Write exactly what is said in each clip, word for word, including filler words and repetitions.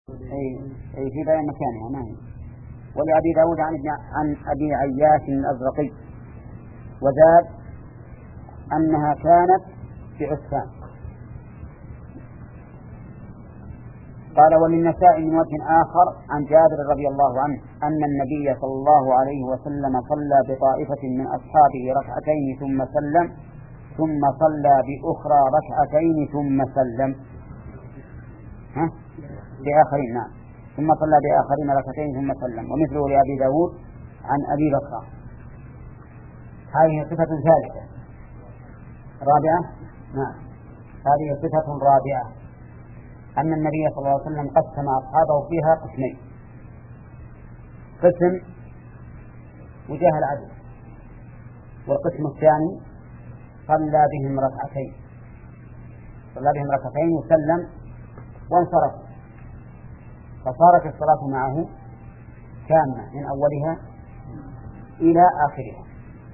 أي أي في بيان مكانها ما هي. ولأبي داود عن ابن عن أبي عياش الأزرقي وزاد أنها كانت في عسفان. قال وللنساء من وجه آخر عن جابر رضي الله عنه أن النبي صلى الله عليه وسلم صلى بطائفة من أصحابه ركعتين ثم سلم ثم صلى بأخرى ركعتين ثم سلم ها؟ بآخرين نعم ثم صلى بآخرين ركعتين ثم سلم. ومثله لأبي داود عن أبي بكر. هذه صفة ثالثة رابعة نعم هذه صفة رابعة أن النبي صلى الله عليه وسلم قسم أصحابه فيها قسمين. قسم وجاه العدل والقسم الثاني صلى بهم ركعتين صلى بهم ركعتين وسلم وانصرف فصارت الصلاة معه كاملة من أولها إلى آخرها.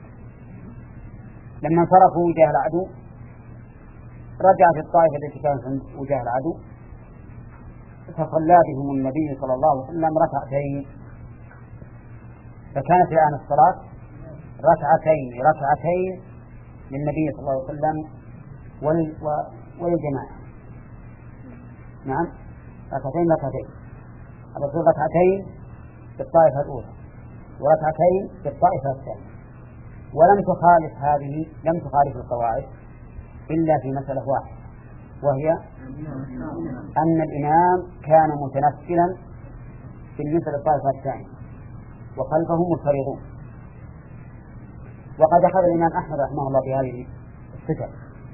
لما انصرفوا وجاه العدو رجع في الطائفة التي كانت وجاه العدو فصلى بهم النبي صلى الله عليه وسلم ركعتين فكانت الآن الصلاة ركعتين ركعتين للنبي صلى الله عليه وسلم وللجماعة. نعم ركعتين ركعتين الرسول ركعتين في الطائفة الأولى وركعتين في الطائفة الثانية. ولم تخالف هذه لم تخالف القواعد إلا في مسألة واحدة وهي أن الإمام كان متنفلا بالنسبة للطائفة الثانية وخلفه منفردون. وقد أخذ الإمام أحمد رحمه الله بهذه الصفة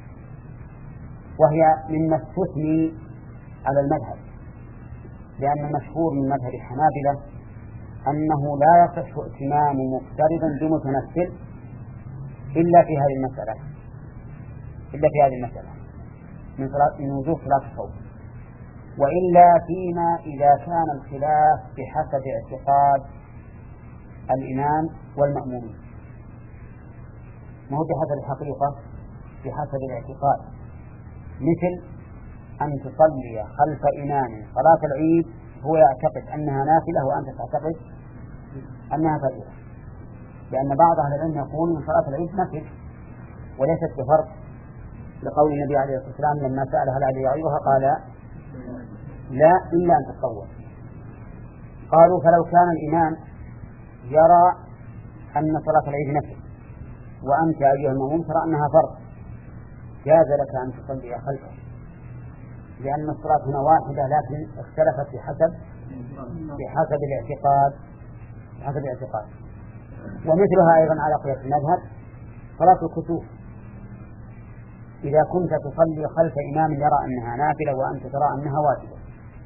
وهي مما استثني على المذهب لأن المشهور من مذهب الحنابلة أنه لا يصح ائتمام مفترض بمتنفل إلا في هذه المسألة إلا في هذه المسألة من صلاة من وجوه صلاة الخوف. وإلا فيما إذا كان الخلاف بحسب اعتقاد الإمام والمأمومين ما هو بحسب الحقيقة بحسب الاعتقاد. مثل أن تصلي خلف إمام صلاة العيد هو يعتقد أنها نافلة وأنت تعتقد أنها فريضة لأن بعض أهل العلم يقول من صلاة العيد نفل وليست بفرض لقول النبي عليه الصلاة والسلام لما سأل هل علي يعيدها قال لا إلا أن تتطوع. قالوا فلو كان الإمام يرى أن صلاة العيد نفل وأنت أيها المأموم ترى أنها فرض جاز لك أن تصلي خلفه لأن الصلاة هنا واحدة لكن اختلفت بحسب بحسب الاعتقاد بحسب الاعتقاد. ومثلها أيضا على قياس المذهب صلاة الكسوف إذا كنت تصلي خلف إمام يرى أنها نافلة وأنت ترى أنها واجبة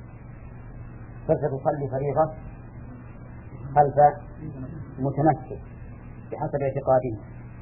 فستصلي فريضة خلف متنفل بحسب اعتقاده.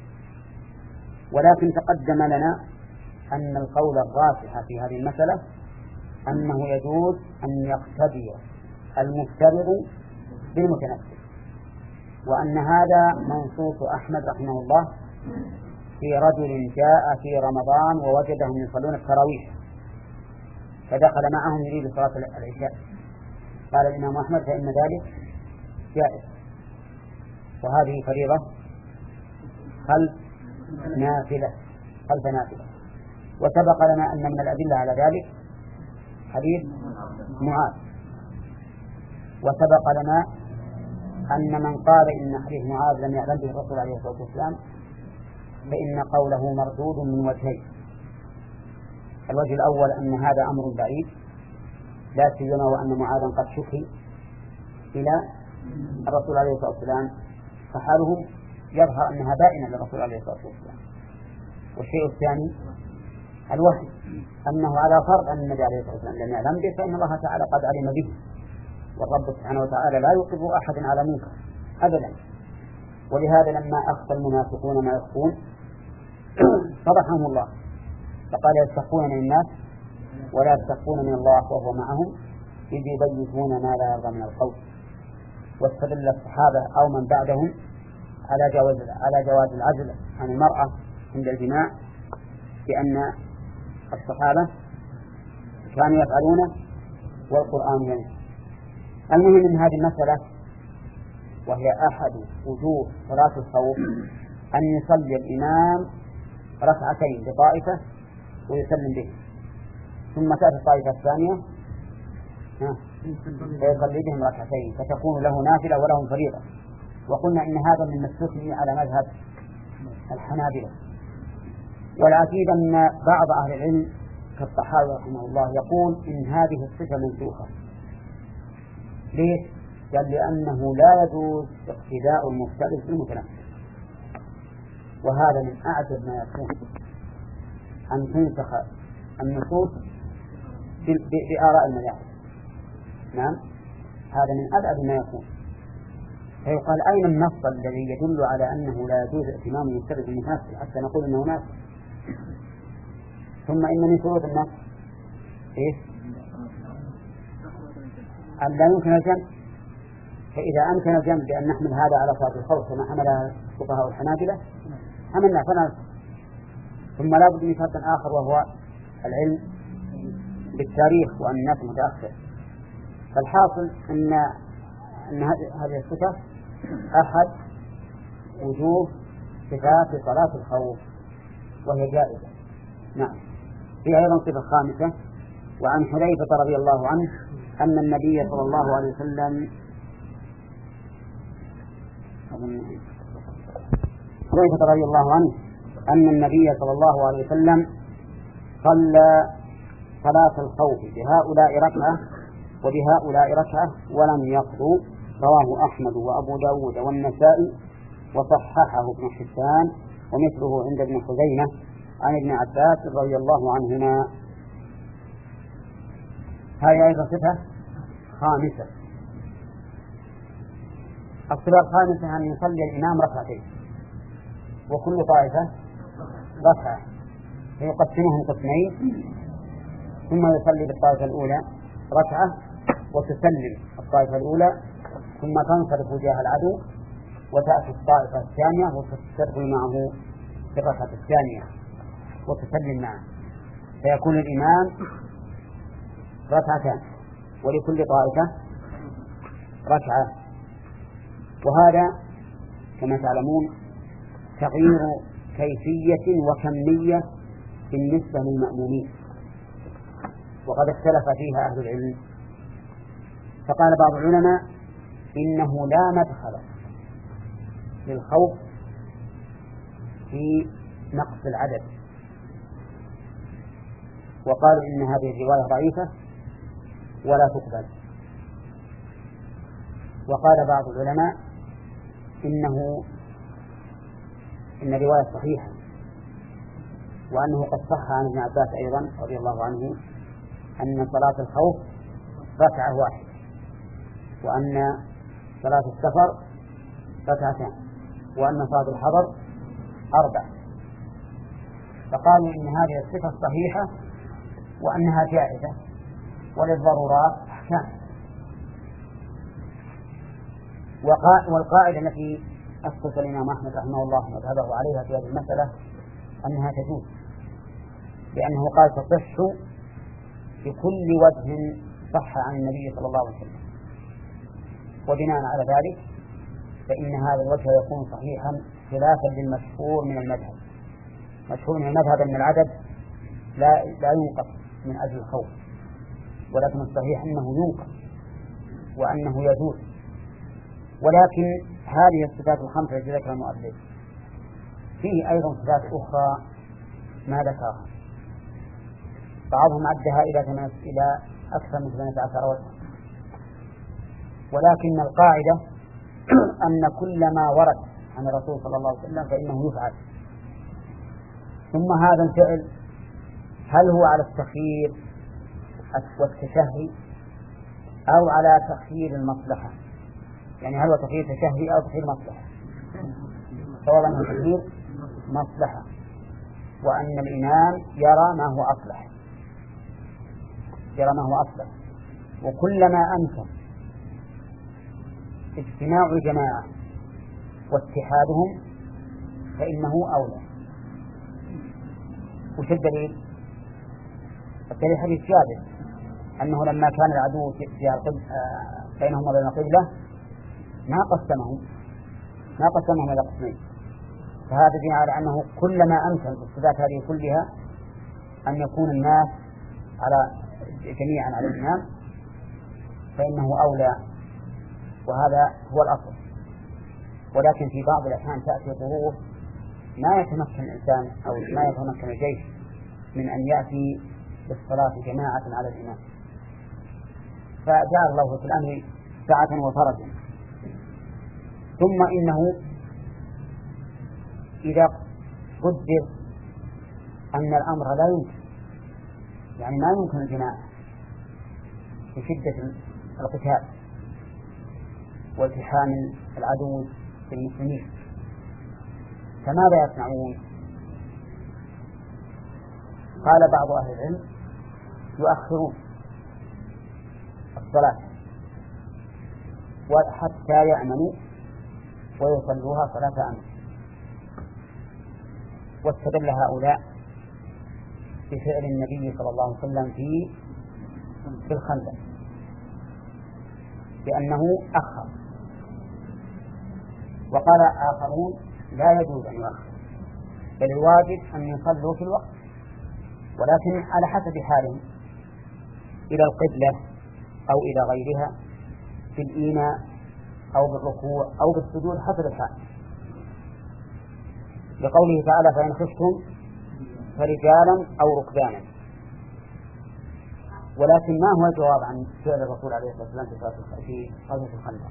ولكن تقدم لنا أن القول الراجح في هذه المسألة أنه يجوز أن يقتدي المفترض بالمتنفل وأن هذا منصوص أحمد رحمه الله في رجل جاء في رمضان ووجدهم يصلون التراويح فدخل معهم يريد صلاة العشاء قال الإمام أحمد فإن ذلك جائز وهذه فريضة خلف نافلة خلف نافلة. وسبق لنا أن من الأدلة على ذلك حديث معاذ وسبق لنا أن من قال إن حديث معاذ لم يعلم به الرسول عليه الصلاة والسلام فإن قوله مردود من وجهين. الوجه الأول أن هذا أمر بعيد لا سيما وأن معاذا قد شكي إلى الرسول عليه الصلاة والسلام فحالهم يظهر أنها بائنة للرسول عليه الصلاة والسلام. والشيء الثاني الوحي أنه على فرض أن النبي عليه الصلاة والسلام لم يعلم به فإن الله تعالى قد علم به والرب سبحانه وتعالى لا يوقف أحد على منكر أبدا. ولهذا لما أخفى المنافقون ما يخفون فضحهم الله فقال يستخفون من الناس ولا يستخفون من الله وهو معهم إذ يبيتون ما لا يرضى من القول. واستدل الصحابة أو من بعدهم على جواز على جواز العزل عن المرأة عند الجماع بأن الصحابة كانوا يفعلون والقرآن ينزل. المهم من هذه المسألة، وهي أحد وجوه صلاة الخوف، أن يصلي الإمام ركعتين بطائفة ويسلم به، ثم تأتي الطائفة الثانية فيصلي بهم ركعتين، فتكون له نافلة ولهم فريضة. وقلنا إن هذا من مستثني على مذهب الحنابلة. والعجيب أن بعض أهل العلم كالطحاوي رحمه الله يقول إن هذه الصفة منسوخة. ليش؟ قال لأنه لا يجوز اقتداء المفترض بالمتنفذ، وهذا من أعجب ما يكون أن تنسخ النصوص بآراء المذاهب. نعم، هذا من أبعد ما يكون. فيقال أين النص الذي يدل على أنه لا يجوز ائتمام المفترض بالمتنفذ حتى نقول أنه ناس؟ ثم إن من شروط النص إيه؟ أن لا يمكن الجمع. فإذا أمكن الجمع بأن نحمل هذا على صلاة الخوف كما حملها فقهاء الحنابلة حملنا فلا. ثم لا بد من شرط آخر وهو العلم بالتاريخ وأن الناس متأخر. فالحاصل أن أن هذه الصفة أحد وجوه صفات صلاة الخوف وهي جائزة. نعم. في أيضا صفة خامسة، وعن حذيفة رضي الله عنه أن النبي صلى الله عليه وسلم حذيفة رضي الله عنه أن النبي صلى الله عليه وسلم صلى صلاة الخوف بهؤلاء ركعة وبهؤلاء ركعة ولم يقضوا. رواه أحمد وأبو داود والنسائي وصححه ابن حبان ومثله عند ابن خزيمة عن ابن عباس رضي الله عنهما. هذه أيضا صفة خامسة. الصفة الخامسة أن يصلي الإمام ركعتين وكل طائفة ركعة، فيقسمهم قسمين، ثم يصلي بالطائفة الأولى ركعة وتسلم الطائفة الأولى، ثم تنصرف وجاه العدو وتأتي الطائفة الثانية وتدخل معه في الركعة الثانية وتسلم معه، فيكون الإمام ركعتان ولكل طائفة ركعة. وهذا كما تعلمون تغيير كيفية وكمية بالنسبة للمأمومين، وقد اختلف فيها أهل العلم. فقال بعض العلماء إنه لا مدخل للخوف في نقص العدد، وقالوا إن هذه الرواية ضعيفة ولا تقبل. وقال بعض العلماء إنه إن الرواية صحيحة، وأنه قد صح عن ابن عباس أيضا رضي الله عنه أن صلاة الخوف ركعة واحدة، وأن صلاة السفر ركعتان، وأن صلاة الحضر أربع. فقالوا إن هذه الصفة صحيحة وأنها جائزة وللضرورات أحكام. والقاعدة التي أسس الإمام أحمد رحمه الله مذهبه عليها في هذه المسألة أنها تجوز، لأنه قال تصح بكل وجه صح عن النبي صلى الله عليه وسلم. وبناء على ذلك فإن هذا الوجه يكون صحيحا خلافا للمشهور من المذهب. مشهور من المذهب أن العدد لا لا ينقص من أجل الخوف، ولكن الصحيح أنه ينقص وأنه يجوز. ولكن هذه الصفات الخمسة التي ذكرها المؤلف فيه أيضا صفات أخرى ما ذكرها، بعضهم عدها إلى إلى أكثر من ثمانية عشر وجها. ولكن القاعدة أن كل ما ورد عن الرسول صلى الله عليه وسلم فإنه يفعل. ثم هذا الفعل هل هو على التخيير والتشهي أو على تخيير المصلحة؟ يعني هل هو تخيير تشهي أو تخيير مصلحة؟ سواء أنه تخيير مصلحة، وأن الإمام يرى ما هو أصلح يرى ما هو أصلح وكلما أمكن اجتماع الجماعة واتحادهم فإنه أولى. وش الدليل؟ الدليل حديث جابر أنه لما كان العدو في القبلة بينهم وبين القبلة ما قسمهم ما قسمهم إلى قسمين. فهذا دين على أنه كلما أمكن الصفات هذه كلها أن يكون الناس على جميعا على الإمام فإنه أولى، وهذا هو الأصل. ولكن في بعض الأحيان تأتي ظروف ما يتمكن الإنسان أو ما يتمكن الجيش من أن يأتي بالصلاة جماعة على الإمام، فجعل الله في الأمر سعة وفرجا. ثم إنه إذا قدر أن الأمر لا يمكن، يعني ما يمكن الجماعة في شدة القتال والتحام العدو بالمسلمين، فماذا يصنعون؟ قال بعض أهل العلم يؤخرون الصلاة وحتى يأمنوا ويصلوها صلاة أمن. واستدل هؤلاء بفعل النبي صلى الله عليه وسلم في في الخندق بأنه أخر. وقال آخرون لا يجوز أن يؤخر، بل الواجب أن يصلوا في الوقت، ولكن على حسب حالهم إلى القبلة أو إلى غيرها في الإيماء أو بالركوع أو بالسجود حسب الحال، لقوله تعالى فإن خفتم فرجالا أو ركبانا. ولكن ما هو الجواب عن فعل الرسول عليه الصلاة والسلام في غزوة الخندق؟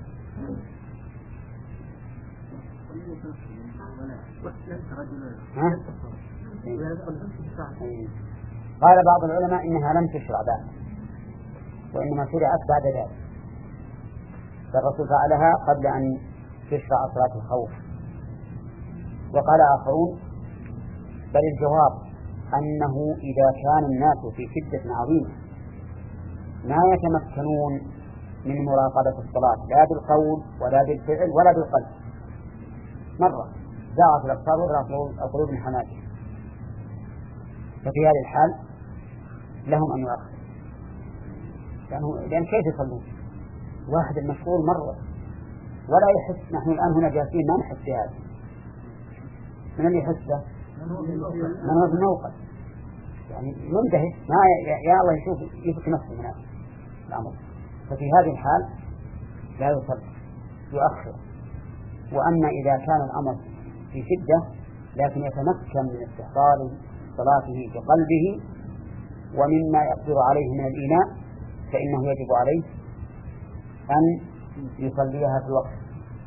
قال بعض العلماء إنها لم تشرع بعد، وإنما شرعت بعد ذلك، فالرسول فعلها قبل أن تشرع صلاة الخوف. وقال آخرون بل الجواب أنه إذا كان الناس في شدة عظيمة ما يتمكنون من مراقبة الصلاة لا بالقول ولا بالفعل ولا بالقلب، مرة زاغت الأبصار وغرقت القلوب من حناجر، ففي هذه الحال لهم أن يؤخروا، لأنه لأن كيف يصلون؟ واحد المشغول مرة ولا يحس. نحن الآن هنا جالسين ما نحس بهذا، من اللي يحس به؟ من هو في الموقف، يعني منتهي ما يا الله يشوف يفك نفسه من الأمر. ففي هذه الحال لا يصلي، يؤخر. وأما إذا كان الأمر في شدة لكن يتمكن من استحضار صلاته بقلبه ومما يقدر عليه من الإيمان فإنه يجب عليه أن يصليها في الوقت.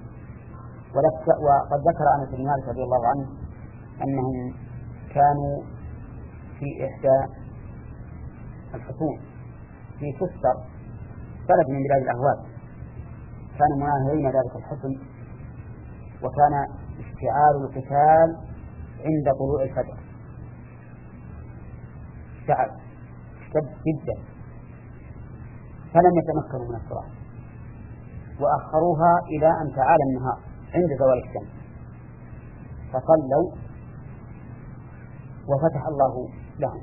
وقد ذكر أنس بن مالك رضي الله عنه أنهم كانوا في إحدى الحصون في سستر بلد من بلاد الأهواز، كانوا مناهرين ذلك الحصن، وكان اشتعال القتال عند طلوع الفجر، اشتعل اشتد جدا، فلم يتمكنوا من الصلاة وأخروها إلى أن تعالى النهار عند زوال الشمس، فصلوا وفتح الله لهم.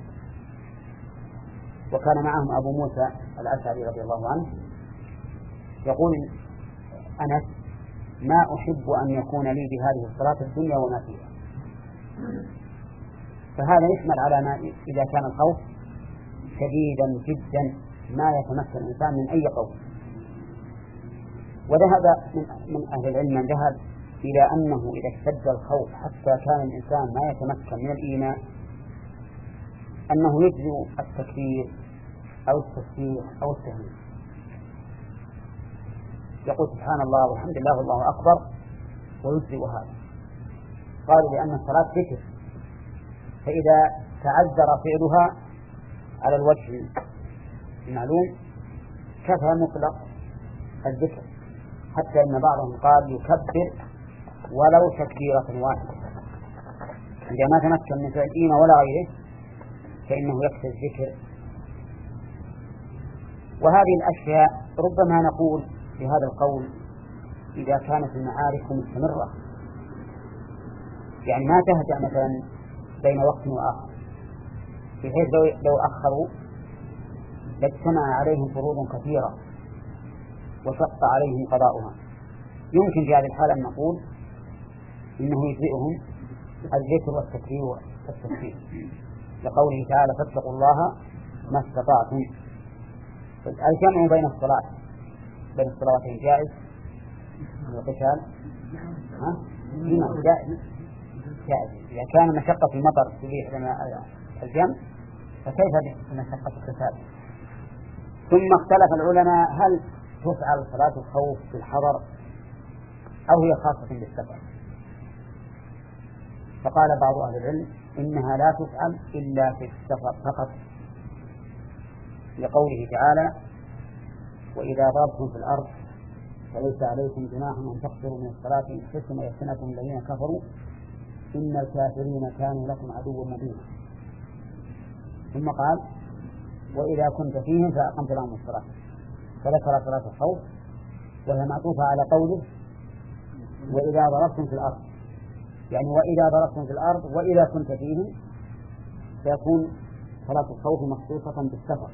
وكان معهم أبو موسى الأشعري رضي الله عنه يقول أنس ما أحب أن يكون لي بهذه الصلاة الدنيا وما فيها. فهذا يشمل على ما إذا كان الخوف شديدا جدا ما يتمكن الإنسان من أي قول. وذهب من أهل العلم من ذهب إلى أنه إذا اشتد الخوف حتى كان الإنسان ما يتمكن من الإيمان أنه يجزئ التكبير أو التسبيح أو التهليل، يقول سبحان الله والحمد لله والله أكبر ويجزئ هذا. قالوا لأن الصلاة ذكر، فإذا تعذر فعلها على الوجه المعلوم كفى مطلق الذكر، حتى أن بعضهم قال يكبر ولو تكبيرة واحدة إذا ما تمكن من فعل الإيمان ولا غيره فإنه يكفي الذكر. وهذه الأشياء ربما نقول بهذا القول إذا كانت المعارك مستمرة، يعني ما تهدأ مثلا بين وقت وآخر، بحيث لو أخروا لاجتمع عليهم فروض كثيرة وشق عليهم قضاؤها. يمكن في هذه الحالة أن نقول إنه يجزئهم الذكر والتكبير والتسبيح لقوله تعالى فاتقوا الله ما استطعتم. الجمع بين الصلاة بين الصلاتين جائز والقتال ها؟ جائز جائز إذا كان مشقة المطر تبيح لنا الجمع فكيف بمشقة القتال؟ ثم اختلف العلماء هل تفعل صلاة الخوف في الحضر أو هي خاصة بالسفر؟ فقال بعض أهل العلم إنها لا تفعل إلا في السفر فقط لقوله تعالى وإذا ضربتم في الأرض فليس عليكم جناح أن تقصروا من الصلاة إن خفتم يفتنكم الذين كفروا إن الكافرين كانوا لكم عدوا مبينا. ثم قال وإذا كنت فيهم فأقمت لهم الصلاة فذكر صلاة الخوف وهي معطوفة على قوله وإذا ضربتم في الأرض، يعني وإذا ضربتم في الأرض وإذا كنت فيهم سيكون صلاة الخوف مخصوصة بالسفر،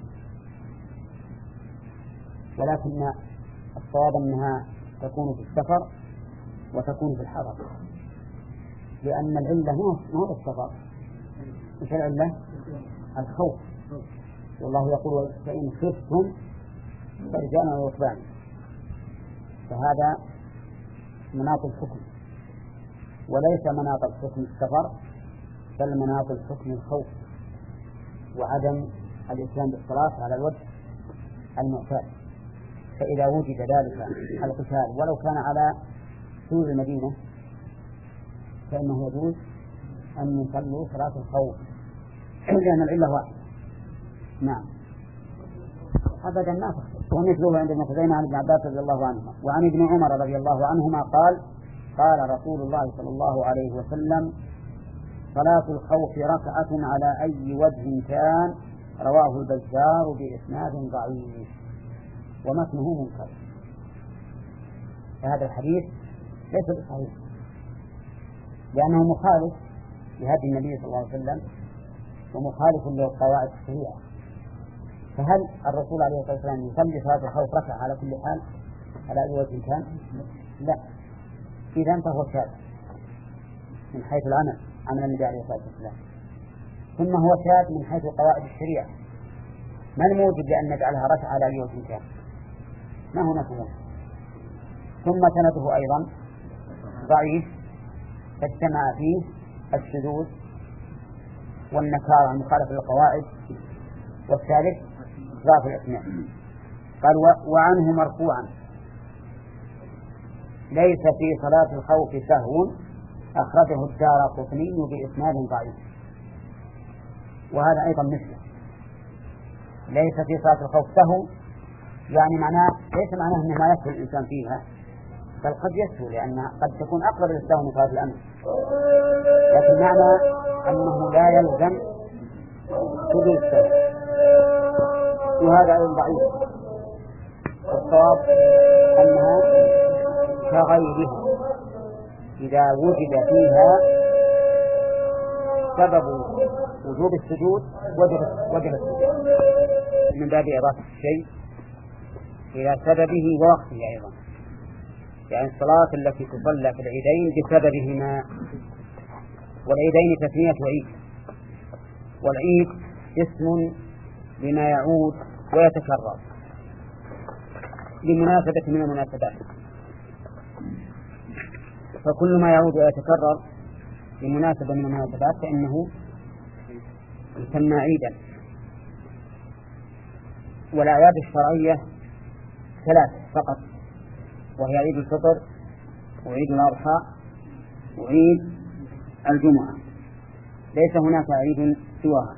ولكن الصواب أنها تكون في السفر وتكون في الحضر، لأن العلة هو السفر. إيش العلة؟ الخوف. والله يقول فإن خفتم فرجانا وركبانا، فهذا مناط الحكم وليس مناط الحكم السفر، بل مناط الحكم الخوف وعدم الإتيان بالصلاة على الوجه المعتاد. فإذا وجد ذلك القتال ولو كان على سور المدينة فإنه يجوز أن يصلوا صلاة الخوف لأن العلة واحدة. نعم أبدا ما تخطئ. ومثله عند المخزين عن ابن عباس رضي الله عنهما وعن ابن عمر رضي الله عنهما قال قال رسول الله صلى الله عليه وسلم صلاة الخوف ركعة على أي وجه كان، رواه البزار بإسناد ضعيف ومتنه منكر. فهذا الحديث ليس بصحيح لأنه مخالف لهدي النبي صلى الله عليه وسلم ومخالف للقواعد الشريعة. فهل الرسول عليه الصلاة والسلام يصلي صلاة الخوف ركعة على كل حال على أي وجه كان؟ لا. إذا فهو شاذ من حيث العمل عمل النبي عليه الصلاة والسلام، ثم هو شاذ من حيث قواعد الشريعة. ما الموجب لأن نجعلها ركعة على أي وجه كان؟ ما هو نفسه. ثم سنده أيضا ضعيف فاجتمع فيه الشذوذ والنكارة المخالفة للقواعد، والثالث ضعف الإسناد. قال وعنه مرفوعا ليس في صلاة الخوف سهو، أخرجه الدارقطني بإسناد ضعيف. وهذا أيضا مثله ليس في صلاة الخوف سهو، يعني معناه ليس معناه أنه ما يسهو الإنسان فيها، بل قد يسهو لأن قد تكون أقرب للسهو من صلاة الأمر، لكن معنى أنه لا يلزم سجود السهو، وهذا أيضا ضعيف. والصواب أنها كغيرها إذا وجد فيها سبب وجوب السجود وجب وجب السجود من باب إضافة الشيء إلى سببه ووقته أيضا، يعني الصلاة التي تصلى في العيدين بسببهما، والعيدين تسمية عيد، والعيد اسم لما يعود ويتكرر لمناسبة من المناسبات، فكل ما يعود ويتكرر لمناسبة من المناسبات فإنه يسمى عيدا. والأعياد الشرعية ثلاث فقط، وهي عيد الفطر وعيد الأضحى وعيد الجمعة، ليس هناك عيد سواها.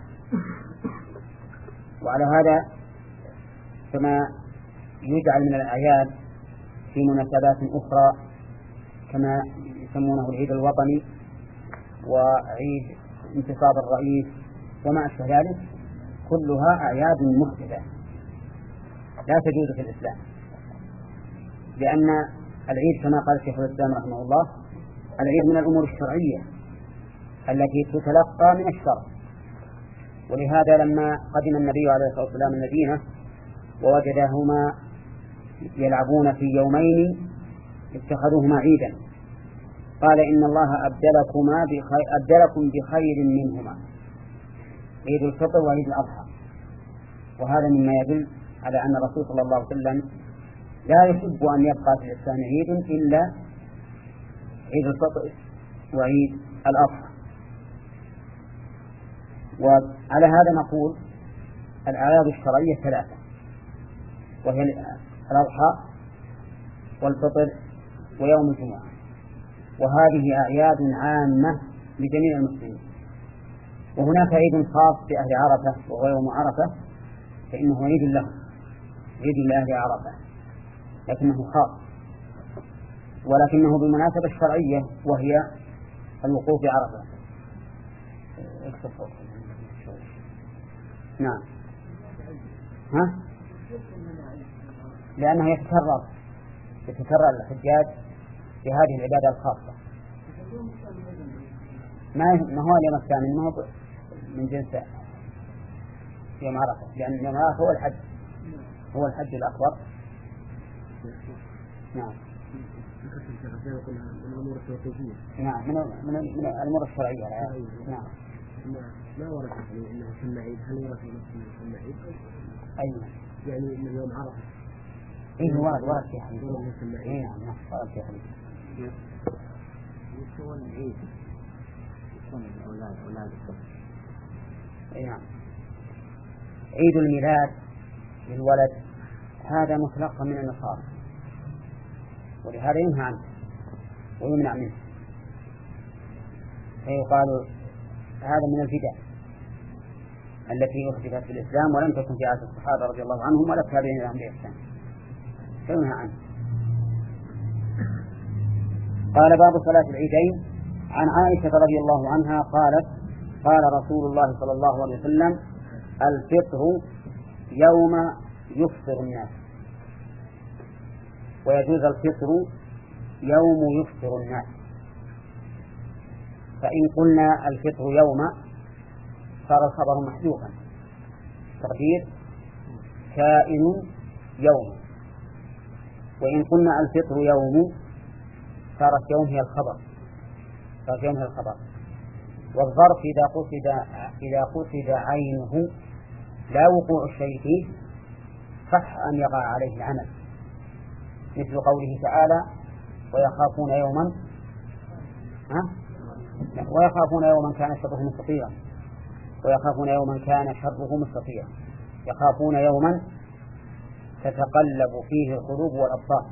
وعلى هذا كما يجعل من الأعياد في مناسبات أخرى كما يسمونه العيد الوطني وعيد انتصاب الرئيس وما أشبه ذلك، كلها أعياد محدثة لا تجوز في الإسلام، لأن العيد كما قال شيخ الإسلام رحمه الله العيد من الأمور الشرعية التي تتلقى من الشرع، ولهذا لما قدم النبي عليه الصلاة والسلام المدينة ووجدهما يلعبون في يومين اتخذوهما عيدا قال إن الله أبدلكما بخير أبدلكم بخير منهما عيد الفطر وعيد الأضحى. وهذا مما يدل على أن الرسول صلى الله عليه وسلم لا يحب أن يبقى في الإسلام عيد إلا عيد الفطر وعيد الأضحى. وعلى هذا نقول الأعياد الشرعية ثلاثة، وهي الأضحى والفطر ويوم الجمعة، وهذه أعياد عامة لجميع المسلمين. وهناك عيد خاص بأهل عرفة وهو يوم عرفة، فإنه عيد له عيد لأهل عرفة لكنه خاص، ولكنه بالمناسبة الشرعية وهي الوقوف بعرفة. نعم. ها؟ لأنه يتكرر يتكرر الحجاج بهذه العبادة الخاصة. ما ما هو اليوم الثامن، ما هو من جنس يوم عرفة، لأن يوم عرفة هو الحج هو الحج الأكبر. نعم. من الأمور التوقيفية. نعم من من من الأمور الشرعية. نعم. ما ورد يعني إنه سمى عيد، هل ورد إنه سمى عيد؟ أيوة. يعني إنه يوم عرفة. إيه ورد ورد في حديث. إيه نعم نعم ورد في حديث. يكون عيد يكون الأولاد أولاد الطفل. أي نعم. عيد الميلاد للولد هذا مطلق من النصارى، ولهذا ينهى عنه ويمنع منه، فيقال هذا من البدع التي أحدثت في الإسلام ولم تكن في عهد الصحابة رضي الله عنهم ولا التابعين لهم بإحسان، فينهى عنه. قال باب صلاة العيدين. عن عائشة رضي الله عنها قالت قال رسول الله صلى الله عليه وسلم الفطر يوم يفطر الناس، ويجوز الفطر يوم يفطر الناس. فإن قلنا الفطر يوم صار الخبر محذوفا، تقدير كائن يوم. وإن قلنا الفطر يوم صارت يوم هي الخبر صارت يوم هي الخبر. والظرف إذا قصد إذا قصد عينه لا وقوع الشيء فيه صح أن يقع عليه العمل، مثل قوله تعالى ويخافون يوما ها؟ ويخافون يوما كان شره مستطيرا ويخافون يوما كان شره مستطيرا يخافون يوما تتقلب فيه القلوب والأبصار.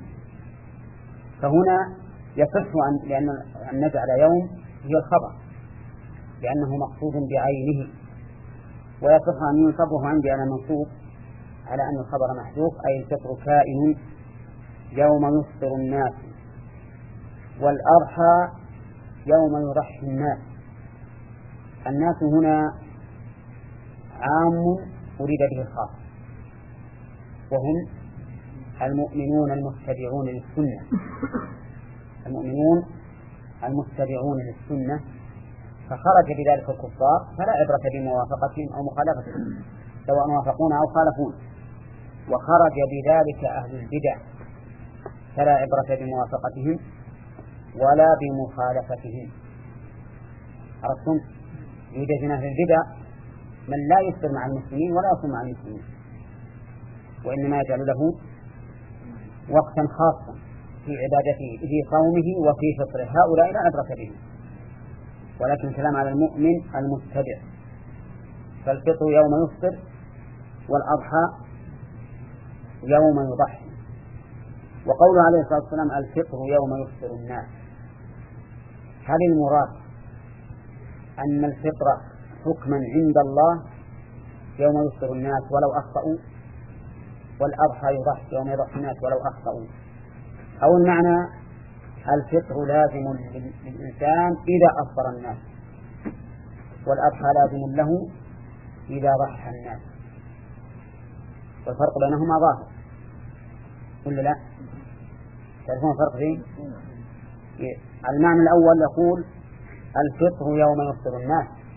فهنا يصح أن لأن أن نجعل يوم هي الخبر لأنه مقصود بعينه، ويصح أن ينصبه عندي أنا منصوب على أن الخبر محذوف، أي الفطر كائن يوم يفطر الناس، والأضحى يوم يضحي الناس. الناس هنا عام أريد به الخاص، وهم المؤمنون المتبعون للسنة المؤمنون المتبعون للسنة فخرج بذلك الكفار فلا عبرة بموافقتهم أو مخالفتهم سواء وافقونا أو خالفون، وخرج بذلك أهل البدع فلا عبرة بموافقتهم ولا بمخالفتهم. عرفتم؟ يوجد من أهل البدع من لا يفطر مع المسلمين ولا يصوم مع المسلمين، وإنما يجعل له وقتا خاصا في عبادته في صومه وفي فطره، هؤلاء لا عبرة بهم، ولكن الكلام على المؤمن المتبع. فالفطر يوم يفطر والأضحى يوم يضحي. وقوله عليه الصلاة والسلام الفطر يوم يفطر الناس، هل المراد أن الفطر حكما عند الله يوم يفطر الناس ولو أخطأوا، والأضحى يضحي يوم يضحي الناس ولو أخطأوا، أو المعنى الفطر لازم للإنسان إذا أفطر الناس والأضحى لازم له إذا ضحى الناس، والفرق بينهما ظاهر ولا لا؟ تعرفون الفرق فيه؟ المعنى الأول يقول الفطر يوم يفطر الناس،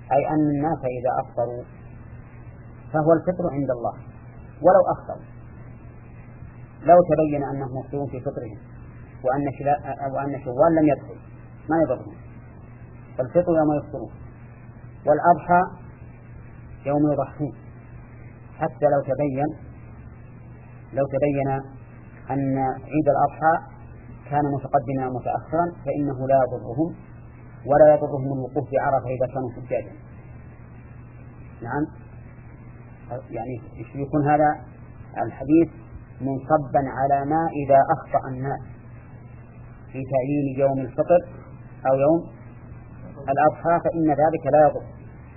أي أن الناس إذا أفطروا فهو الفطر عند الله ولو أخطأوا، لو تبين أنهم مخطئون في فطرهم وأن وأن شوال لم يدخل ما يضرهم، فالفطر يوم يفطرون، والأضحى يوم يضحون، حتى لو تبين لو تبين أن عيد الأضحى كان متقدما ومتأخرا فإنه لا يضرهم ولا يضرهم الوقوف بعرفة إذا كانوا سجادا. نعم، يعني يكون هذا الحديث منصبا على ما إذا أخطأ الناس في تعيين يوم الفطر أو يوم الأضحى فإن ذلك لا يضر.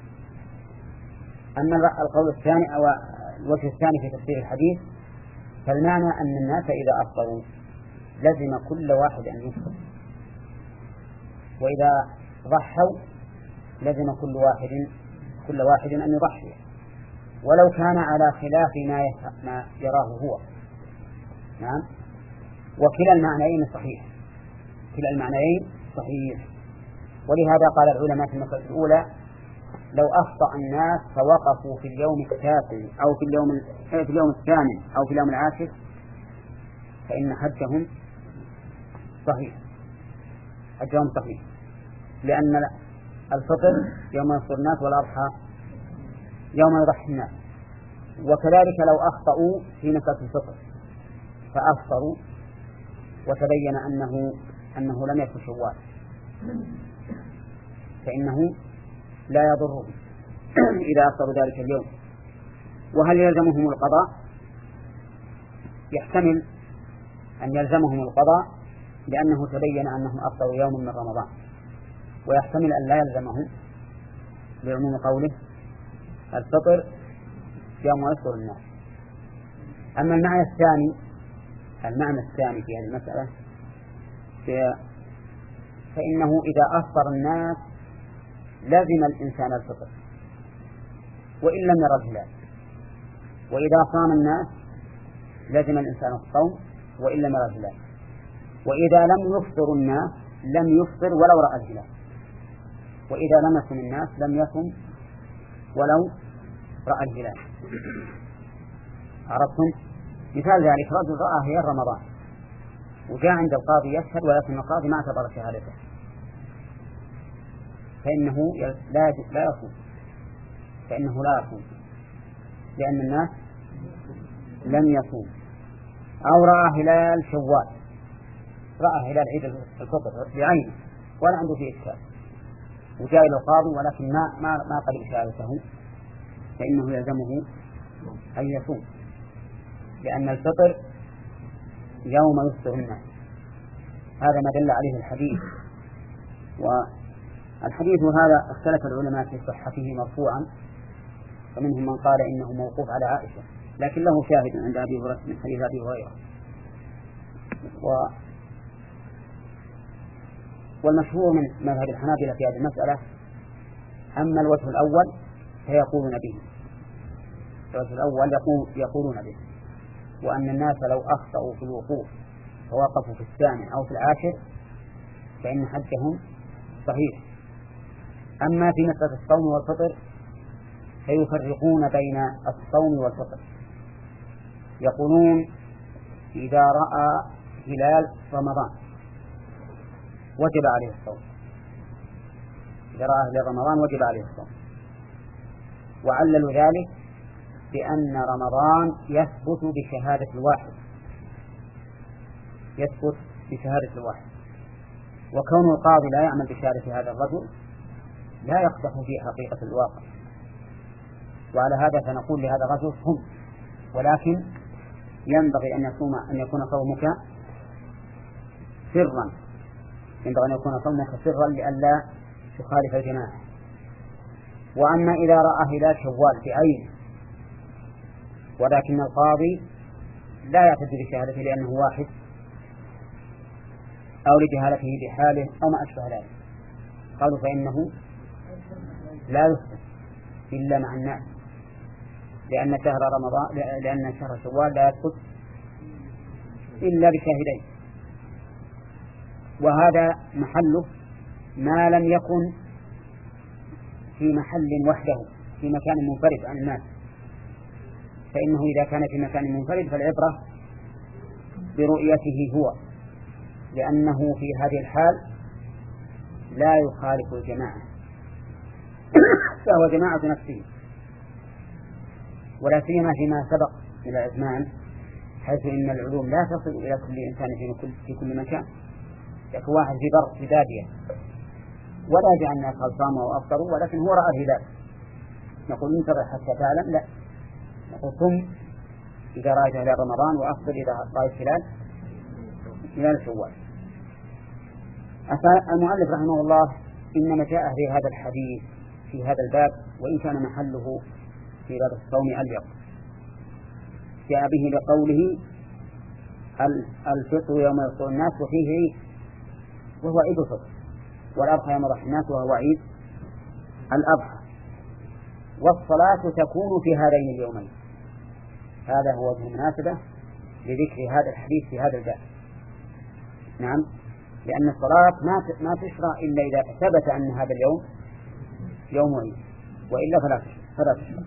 أما القول الثاني أو الوجه الثاني في تفسير الحديث فالمعنى أن الناس إذا أفطروا لزم كل واحد أن يفطر، وإذا ضحوا لزم كل واحد كل واحد أن يضحي ولو كان على خلاف ما ما يراه هو. نعم، وكلا المعنيين صحيح، كلا المعنيين صحيح. ولهذا قال العلماء في المسألة الأولى لو أخطأ الناس فوقفوا في اليوم التاسع أو في اليوم في اليوم الثامن أو في اليوم العاشر فإن حجهم صحيح، حجهم صحيح، لأن الفطر يوم يفطر الناس والأضحى يوم يضحي الناس. وكذلك لو أخطأوا في مسألة الفطر فأفطروا وتبين أنه أنه لم يكن شوال فإنه لا يضرهم إذا أفطروا ذلك اليوم. وهل يلزمهم القضاء؟ يحتمل أن يلزمهم القضاء لأنه تبين أنهم أفطروا يوم من رمضان، ويحتمل أن لا يلزمهم لعموم قوله الفطر يوم يفطر الناس. أما المعنى الثاني المعنى الثاني في هذه المسألة فإنه إذا أفطر الناس لازم الإنسان الفطر وإن لم يرى الهلال، وإذا صام الناس لازم الإنسان الصوم وإن لم يرى الهلال، وإذا لم يفطر الناس لم يفطر ولو رأى الهلال، وإذا لم يصم الناس لم يصم ولو رأى الهلال. عرفتم؟ مثال ذلك رجل رأى هلال رمضان وجاء عند القاضي يشهد ولكن القاضي ما اعتبر شهادته فإنه لا لا يصوم فإنه لا يصوم لأن الناس لم يصوم. أو رأى هلال شوال، رأى هلال عيد الفطر بعينه ولا عنده فيه إشكال وجاء إلى القاضي ولكن ما ما ما قبل شهادته فإنه يلزمه أن يصوم لأن الفطر يوم يفطر الناس. هذا ما دل عليه الحديث. والحديث هذا اختلف العلماء في صحته مرفوعا، فمنهم من قال إنه موقوف على عائشة لكن له شاهد عند أبي هريرة من حديث أبي هريرة. و والمشهور من مذهب الحنابلة في هذه المسألة أما الوجه الأول فيقولون به الوجه الأول يقولون به وأن الناس لو أخطأوا في الوقوف فوقفوا في الثامن أو في العاشر فإن حجهم صحيح. أما في مسألة الصوم والفطر فيفرقون بين الصوم والفطر، يقولون إذا رأى هلال رمضان وجب عليه الصوم، إذا رأى هلال رمضان وجب عليه الصوم، وعللوا ذلك بأن رمضان يثبت بشهادة الواحد يثبت بشهادة الواحد وكون القاضي لا يعمل بشهادة هذا الرجل لا يقدح في حقيقة الواقع. وعلى هذا فنقول لهذا الرجل صم، ولكن ينبغي أن يصوم أن يكون صومك سرا ينبغي أن يكون صومك سرا لئلا تخالف الجماعة. وأما إذا رأى هلال شوال بعينه ولكن القاضي لا يعتد بشهادته لأنه واحد أو لجهالته بحاله أو ما أشبه ذلك قالوا فإنه لا يثبت إلا مع الناس لأن شهر رمضان لأن شهر شوال لا يثبت إلا بشاهدين. وهذا محله ما لم يكن في محل وحده في مكان منفرد عن الناس، فإنه إذا كان في مكان منفرد فالعبرة برؤيته هو، لأنه في هذه الحال لا يخالف الجماعة فهو جماعة نفسه. ولا سيما فيما سبق من الأزمان، حيث إن العلوم لا تصل إلى كل إنسان في كل, في كل مكان. يكون واحد في بر في بادية ولا يدري أن قد صاموا وأفطروا، ولكن هو رأى الهلال، نقول انتظر حتى تعلم؟ لا، نقول ثم إذا رأيت هلال رمضان وأفطر إذا رأيت هلال هلال شوال. المؤلف رحمه الله إنما جاء في هذا الحديث في هذا الباب، وإن كان محله في باب الصوم أليق، جاء به لقوله الفطر يوم يفطر الناس وفيه عيد وهو عيد الفطر، والأضحى يوم يضحي الناس وهو عيد الأضحى، والصلاة تكون في هذين اليومين. هذا هو وجه المناسبة لذكر هذا الحديث في هذا الباب. نعم، لأن الصلاة ما ما تشرع إلا إذا ثبت أن هذا اليوم يوم عيد، وإلا فلا فلا تشرع.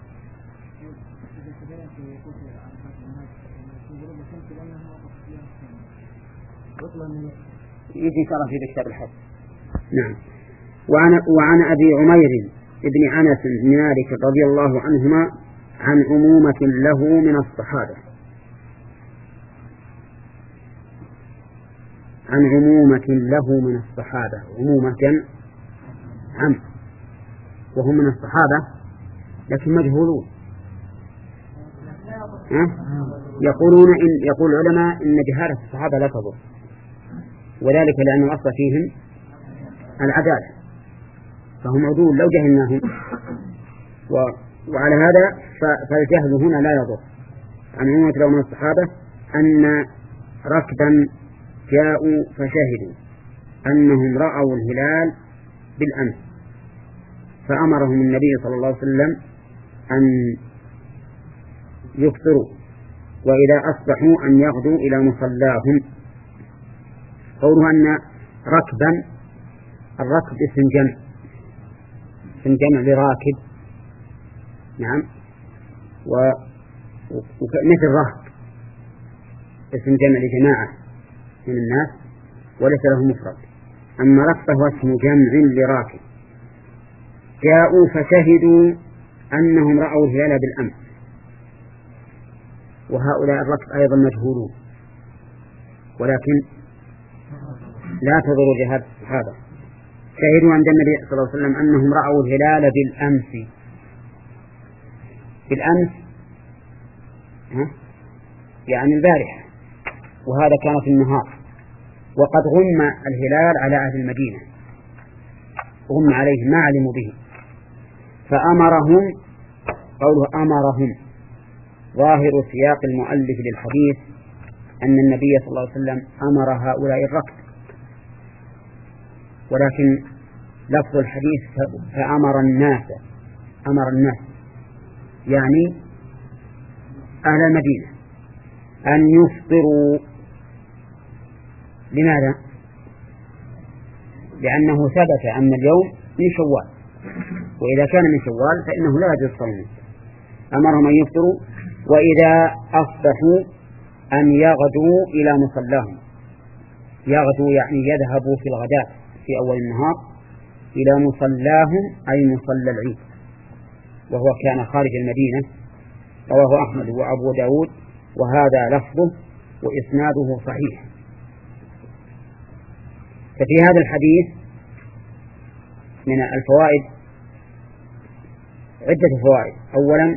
يجي إن شاء الله في كتاب الحج. نعم. وعن وعن أبي عمير ابن أنس بن مالك رضي الله عنهما عن عمومة له من الصحابة عن عمومة له من الصحابة عمومة عم وهم من الصحابة لكن مجهولون. يقولون إن يقول العلماء إن جهالة الصحابة لا تضر، وذلك لأن الأصل فيهم العدالة، فهم عدول لو جهلناهم، وعلى هذا فالجهل هنا لا يضر. عن عمومة له من الصحابة أن ركبا جاءوا فشهدوا أنهم رأوا الهلال بالأمس، فأمرهم النبي صلى الله عليه وسلم أن يفطروا، وإذا أصبحوا أن يغدوا إلى مصلاهم. قوله أن ركبا، الركب اسم جمع، اسم جمع لراكب، نعم، ومثل رهب اسم جمع لجماعة من الناس وليس له مفرد. أما ركب هو اسم جمع لراكب. جاءوا فشهدوا أنهم رأوا الهلال بالأمس، وهؤلاء الركب أيضا مجهولون، ولكن لا تضر جهاد الصحابة. شهدوا عند النبي صلى الله عليه وسلم أنهم رأوا الهلال بالأمس. بالأمس ها؟ يعني البارحة، وهذا كان في النهار، وقد غم الهلال على أهل المدينة، غم عليهم ما علموا به، فأمرهم. قوله أمرهم ظاهر سياق المؤلف للحديث أن النبي صلى الله عليه وسلم أمر هؤلاء الركب، ولكن لفظ الحديث فأمر الناس، أمر الناس يعني أهل المدينة أن يفطروا. لماذا؟ لأنه ثبت أن اليوم من شوال، وإذا كان من شوال فإنه لا يجوز صومه. أمرهم أن يفطروا، وإذا أصبحوا أن يغدوا إلى مصلاهم. يغدوا يعني يذهبوا في الغداء في أول النهار إلى مصلاهم، أي مصلى العيد، وهو كان خارج المدينة. رواه أحمد وأبو داود، وهذا لفظه وإسناده صحيح. ففي هذا الحديث من الفوائد عدة فوائد. أولا،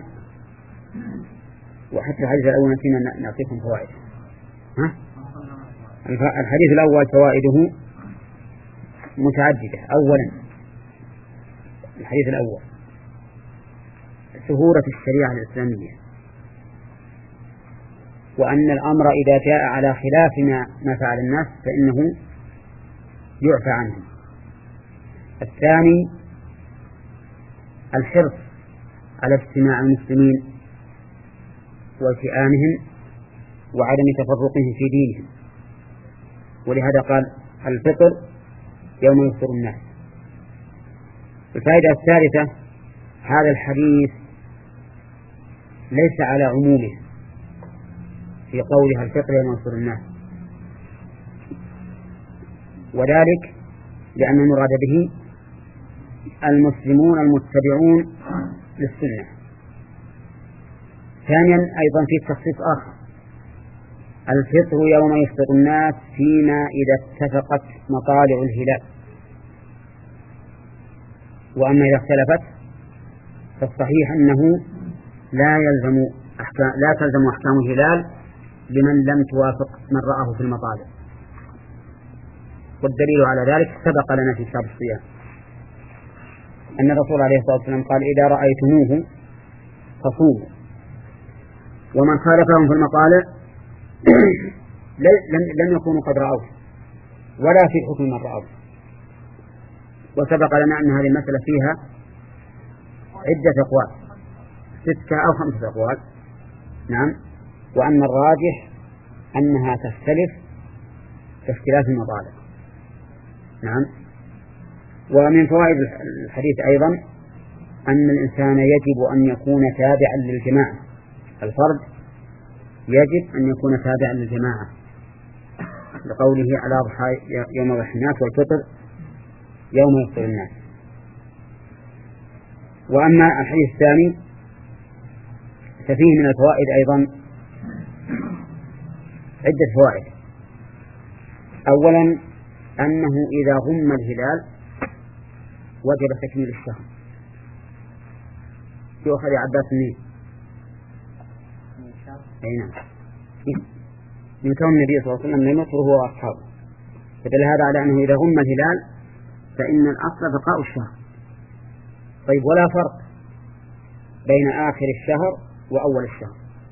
وحتى الحديث الأول نسينا نعطيكم فوائد. ها؟ الحديث الأول فوائده متعددة. أولا، الحديث الأول سهولة الشريعة الإسلامية، وأن الأمر إذا جاء على خلاف ما, ما فعل الناس فإنه يعفى عنه. الثاني، الحرص على اجتماع المسلمين والتئامهم وعدم تفرقهم في دينهم، ولهذا قال الفطر يوم يفطر الناس. الفائدة الثالثة: هذا الحديث ليس على عمومه في قولها الفطر يوم يفطر الناس، وذلك لأن المراد به المسلمون المتبعون للسنة. ثانيا أيضا في تخصيص آخر: الفطر يوم يفطر الناس فيما إذا اتفقت مطالع الهلال، وأما إذا اختلفت فالصحيح أنه لا يلزم أحكام لا تلزم أحكام الهلال لمن لم توافق من رآه في المطالع. والدليل على ذلك سبق لنا في كتاب الصيام أن الرسول عليه الصلاة والسلام قال: إذا رأيتموه فصوموا، ومن خالفهم في المطالع لم يكونوا قد رأوه ولا في حكم من رأوه. وسبق لنا أن هذه المسألة فيها عدة أقوال، ستة أو خمسة أقوال، نعم، وأن الراجح أنها تختلف باختلاف المطالع، نعم. ومن فوائد الحديث أيضا أن الإنسان يجب أن يكون تابعا للجماعة، الفرد يجب أن يكون تابعا للجماعة لقوله على ضحى يوم ضحى الناس والفطر يوم يفطر الناس. وأما الحديث الثاني ففيه من الفوائد أيضا عدة فوائد. أولا أنه إذا غم الهلال وجب تكميل الشهر. يؤخذ عباس منين؟ أي نعم، من كون النبي صلى الله عليه وسلم لم يفطر هو وأصحابه، فدل هذا على أنه إذا غم الهلال فإن الأصل بقاء الشهر. طيب، ولا فرق بين آخر الشهر وأول الشهر،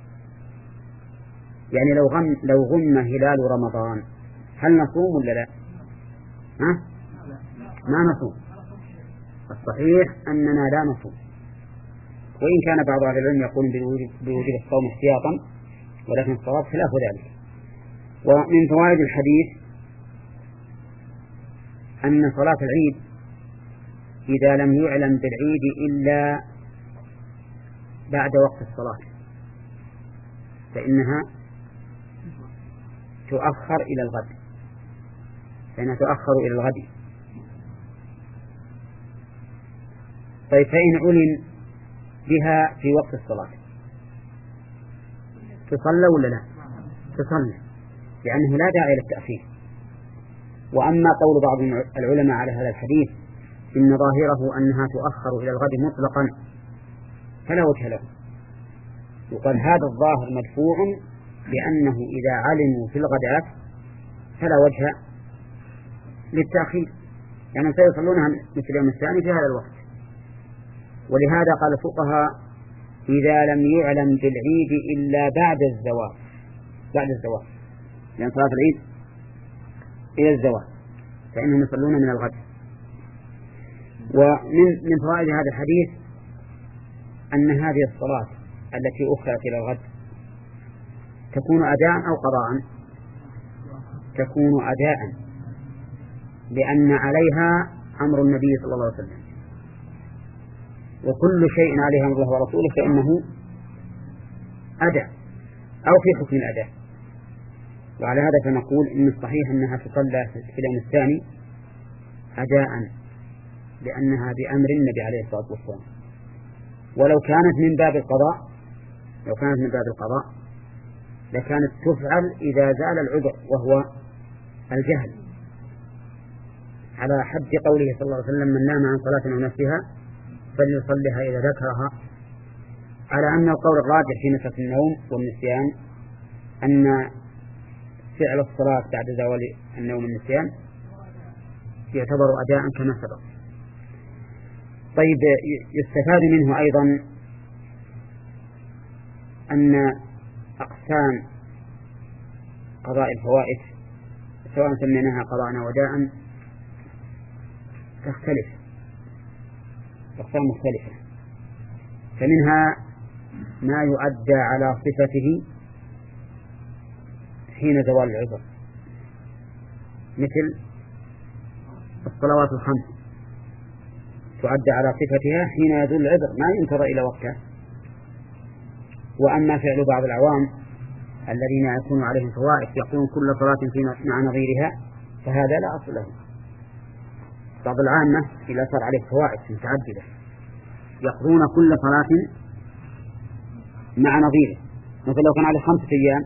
يعني لو غم لو غم هلال رمضان هل نصوم ولا لا؟ ها؟ ما نصوم. الصحيح أننا لا نصوم، وإن كان بعض أهل العلم يقول بوجوب الصوم احتياطا، ولكن الصواب خلاف ذلك. ومن فوائد الحديث أن صلاة العيد إذا لم يعلم بالعيد إلا بعد وقت الصلاة فإنها تؤخر إلى الغد، فإنها تؤخر إلى الغد. طيب، فإن علم بها في وقت الصلاة تصلى ولا لا؟ تصلى، لأنه لا داعي للتأخير. وأما قول بعض العلماء على هذا الحديث إن ظاهره أنها تؤخر إلى الغد مطلقا فلا وجه له. وقال هذا الظاهر مدفوع بأنه إذا علموا في الغداة فلا وجه للتأخير، يعني سيصلونها مثل يوم الثاني في هذا الوقت. ولهذا قال الفقهاء إذا لم يعلم بالعيد إلا بعد الزوال، بعد الزوال، لأن صلاة العيد إلى الزوال فإنهم يصلون من الغد. ومن من فوائد هذا الحديث أن هذه الصلاة التي أخرت إلى الغد تكون أداء أو قضاء؟ تكون أداء، لأن عليها أمر النبي صلى الله عليه وسلم، وكل شيء عليها أمر الله ورسوله فإنه أداء أو في حكم الأداء. وعلى هذا فنقول إن الصحيح أنها تصلى في اليوم الثاني أداء، لأنها بأمر النبي عليه الصلاة والسلام. ولو كانت من باب القضاء لو كانت من باب القضاء لكانت تفعل إذا زال العذر وهو الجهل، على حد قوله صلى الله عليه وسلم من نام عن صلاة أو نسيها فليصلها إذا ذكرها، على أن القول الراجح في مسألة النوم والنسيان أن فعل الصلاة بعد زوال النوم والنسيان يعتبر أداء كما سبق. طيب، يستفاد منه أيضا أن أقسام قضاء الفوائد سواء سميناها قضاء أو أداء تختلف، أقسام مختلفة. فمنها ما يؤدى على صفته حين زوال العذر، مثل الصلوات الخمس تعد على صفتها حين يدل العذر، ما ينتظر إلى وقتها. وأما فعل بعض العوام الذين يكون عليهم فوائد يقولون كل صلاة في مع نظيرها، فهذا لا أصل له. بعض العامة إذا صار عليه فوائد متعددة يقضون كل صلاة مع نظيره. مثل لو كان عليه خمسة أيام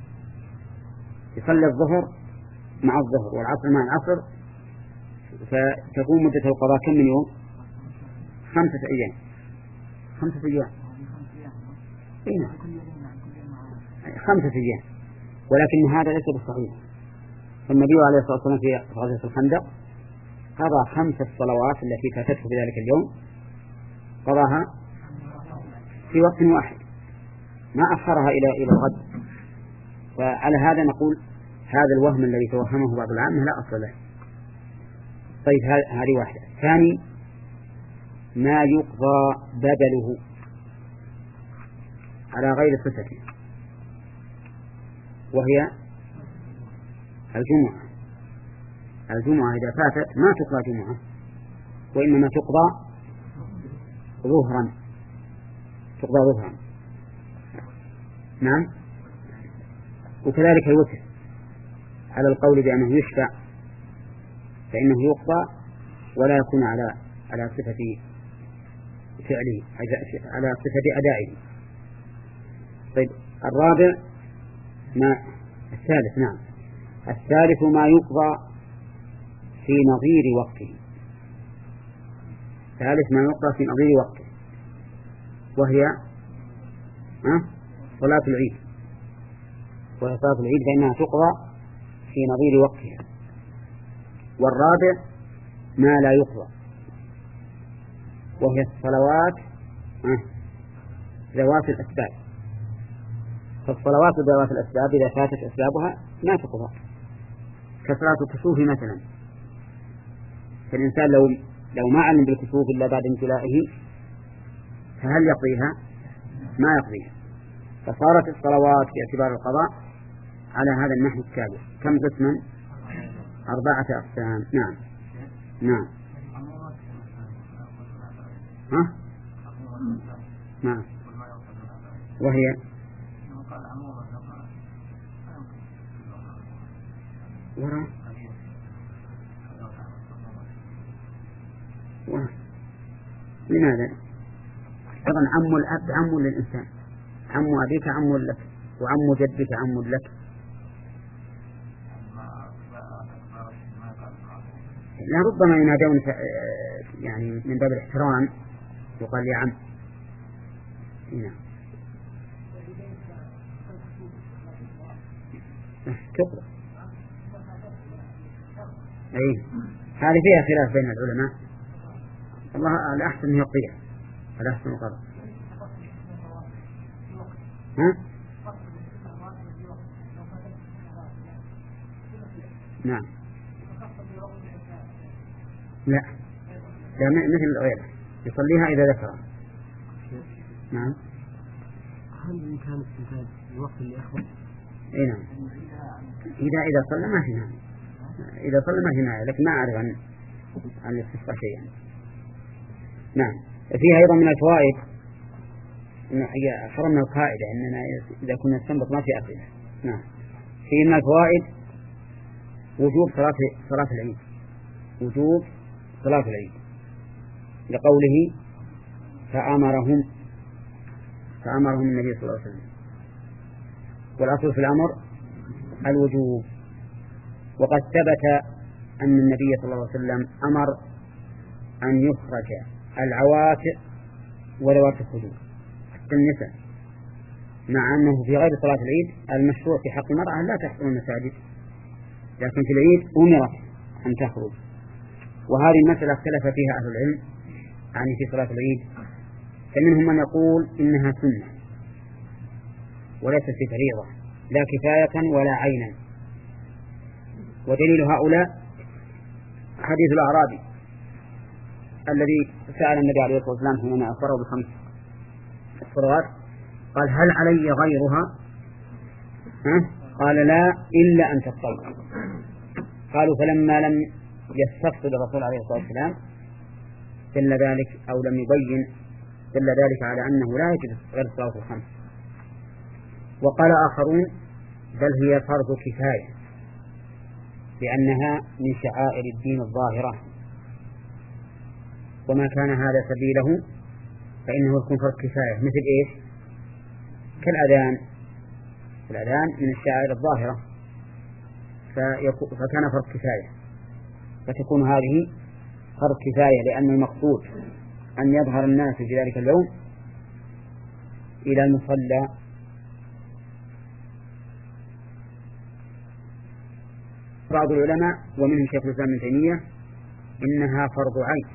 يصلي الظهر مع الظهر والعصر مع العصر، فتكون مدة القضاء كم من يوم؟ خمسة أيام. خمسة أيام إيه؟ خمسة أيام. ولكن هذا ليس بالصحيح. النبي عليه الصلاة والسلام في غزوة الخندق قضى خمس الصلوات التي فاتته في ذلك اليوم، قضاها في وقت واحد ما أخرها إلى إلى الغد. فعلى هذا نقول هذا الوهم الذي توهمه بعض العامة لا أصل له. طيب هذه واحدة. ثاني ما يقضى بدله على غير صفته، وهي الجمعة. الجمعة إذا فاتت ما تقضى جمعة، وإنما تقضى ظهرا، تقضى ظهرا. نعم. وكذلك الوتر على القول بأنه يشفع فإنه يقضى ولا يكون على على صفة فعله، على صفة أدائه. طيب الرابع ما الثالث نعم الثالث ما يقضى في نظير وقته. الثالث ما يقضى في نظير وقته، وهي أه؟ صلاة العيد. وهي صلاة العيد فإنها تقضى في نظير وقتها. والرابع ما لا يقضى، وهي الصلوات أه؟ ذوات الأسباب. فالصلوات ذوات الأسباب إذا فاتت أسبابها ما تقضى، كصلاة الكسوف مثلا. فالإنسان لو لو ما علم بالكسوف إلا بعد امتلائه فهل يقضيها؟ ما يقضيها. فصارت الصلوات باعتبار القضاء على هذا النحو التالي. كم قسما؟ أربعة أقسام. نعم نعم ها؟ نعم. وهي وراء و... لماذا؟ أيضا عم الأب عم للإنسان، عم أبيك عم لك، وعم جدك عم لك. لا ربما ينادون يعني من باب الاحترام يقال يا عم. نعم. تقرأ. أي هذه فيها خلاف بين العلماء. الله الأحسن أن يقضيها، الأحسن القضاء. ها؟ نعم. لا لا مثل غيره يصليها إذا ذكرها. نعم. هل بإمكان استنتاج الوقت اللي أخذ؟ إيه نعم. إذا إذا صلى ما في نهاية، إذا صلى ما في نهاية، لكن ما أعرف عن عن الاستسقاء شيئا. نعم. فيها أيضا من الفوائد إنه حرمنا القاعدة إننا إذا كنا نستنبط ما في أسئلة. نعم. فيه من الفوائد وجوب صلاة صلاة العيد، وجوب صلاة العيد لقوله فأمرهم فأمرهم النبي صلى الله عليه وسلم. والأصل في الأمر الوجوب. وقد ثبت أن النبي صلى الله عليه وسلم أمر أن يخرج العواتق وذوات الخدود حتى النساء، مع أنه في غير صلاة العيد المشروع في حق المرأة لا تحضر المساجد، لكن في العيد أمرت أن تخرج. وهذه المسألة اختلف فيها أهل العلم يعني في صلاة العيد، فمنهم من يقول إنها سنة وليست في فريضة لا كفاية ولا عينا. ودليل هؤلاء حديث الأعرابي الذي سأل النبي عليه الصلاة والسلام حينما أخبره بخمس صلوات قال هل علي غيرها؟ ها؟ قال لا إلا أن تطلق. قالوا فلما لم يستفصل الرسول عليه الصلاة والسلام دل ذلك أو لم يبين دل ذلك على أنه لا يجب غير الصلوات الخمس. وقال آخرون بل هي فرض كفاية لأنها من شعائر الدين الظاهرة، وما كان هذا سبيله فإنه يكون فرض كفاية. مثل إيش؟ كالأذان، الأذان من الشعائر الظاهرة فكان فرض كفاية، فتكون هذه فرض كفاية لأن المقصود أن يظهر الناس في ذلك اليوم إلى المصلى. بعض العلماء ومنهم شيخ الإسلام ابن تيمية إنها فرض عين،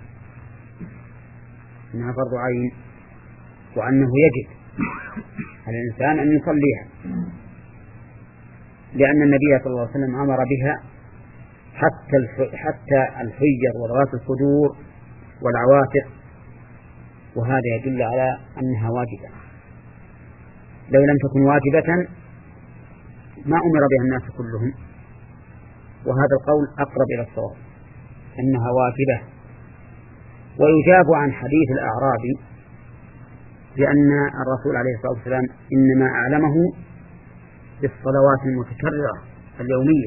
إنها فرض عين وأنه يجب على الإنسان أن يصليها، لأن النبي صلى الله عليه وسلم أمر بها حتى حتى الحجر وذوات الصدور والعواتق، وهذا يدل على أنها واجبة. لو لم تكن واجبة ما أمر بها الناس كلهم، وهذا القول أقرب إلى الصواب أنها واجبة. ويجاب عن حديث الأعرابي لأن الرسول عليه الصلاة والسلام إنما أعلمه بالصلوات المتكررة اليومية،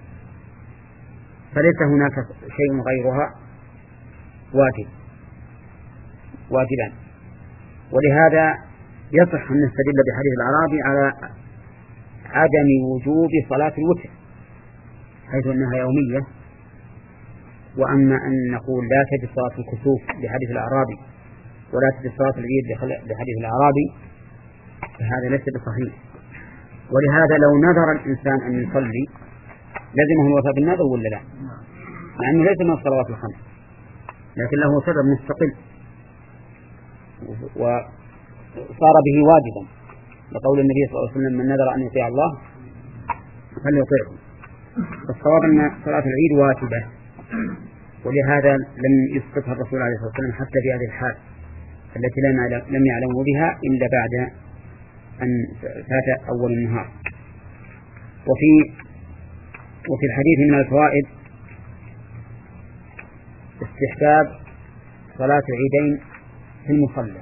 فليس هناك شيء غيرها واجب واجبا. ولهذا يصح أن نستدل بحديث الأعرابي على عدم وجوب صلاة الوتر حيث أنها يومية. وأما أن نقول لا تجب صلاة الكسوف بحديث الأعرابي ولا تجب صلاة العيد بحديث الأعرابي فهذا ليس بصحيح. ولهذا لو نذر الإنسان أن يصلي لازمه الوفاء بالنذر ولا لا؟ مع أنه ليس من الصلوات الخمس لكن له سبب مستقل وصار به واجبا، لقول النبي صلى الله عليه وسلم من نذر أن يطيع الله فليطيعه. فالصواب أن صلاة العيد واجبة، ولهذا لم يسقطها الرسول عليه الصلاة والسلام حتى في هذه الحال التي لم يعلموا بها إلا بعد أن فات أول النهار. وفي وفي الحديث من الفوائد استحباب صلاة العيدين في المصلى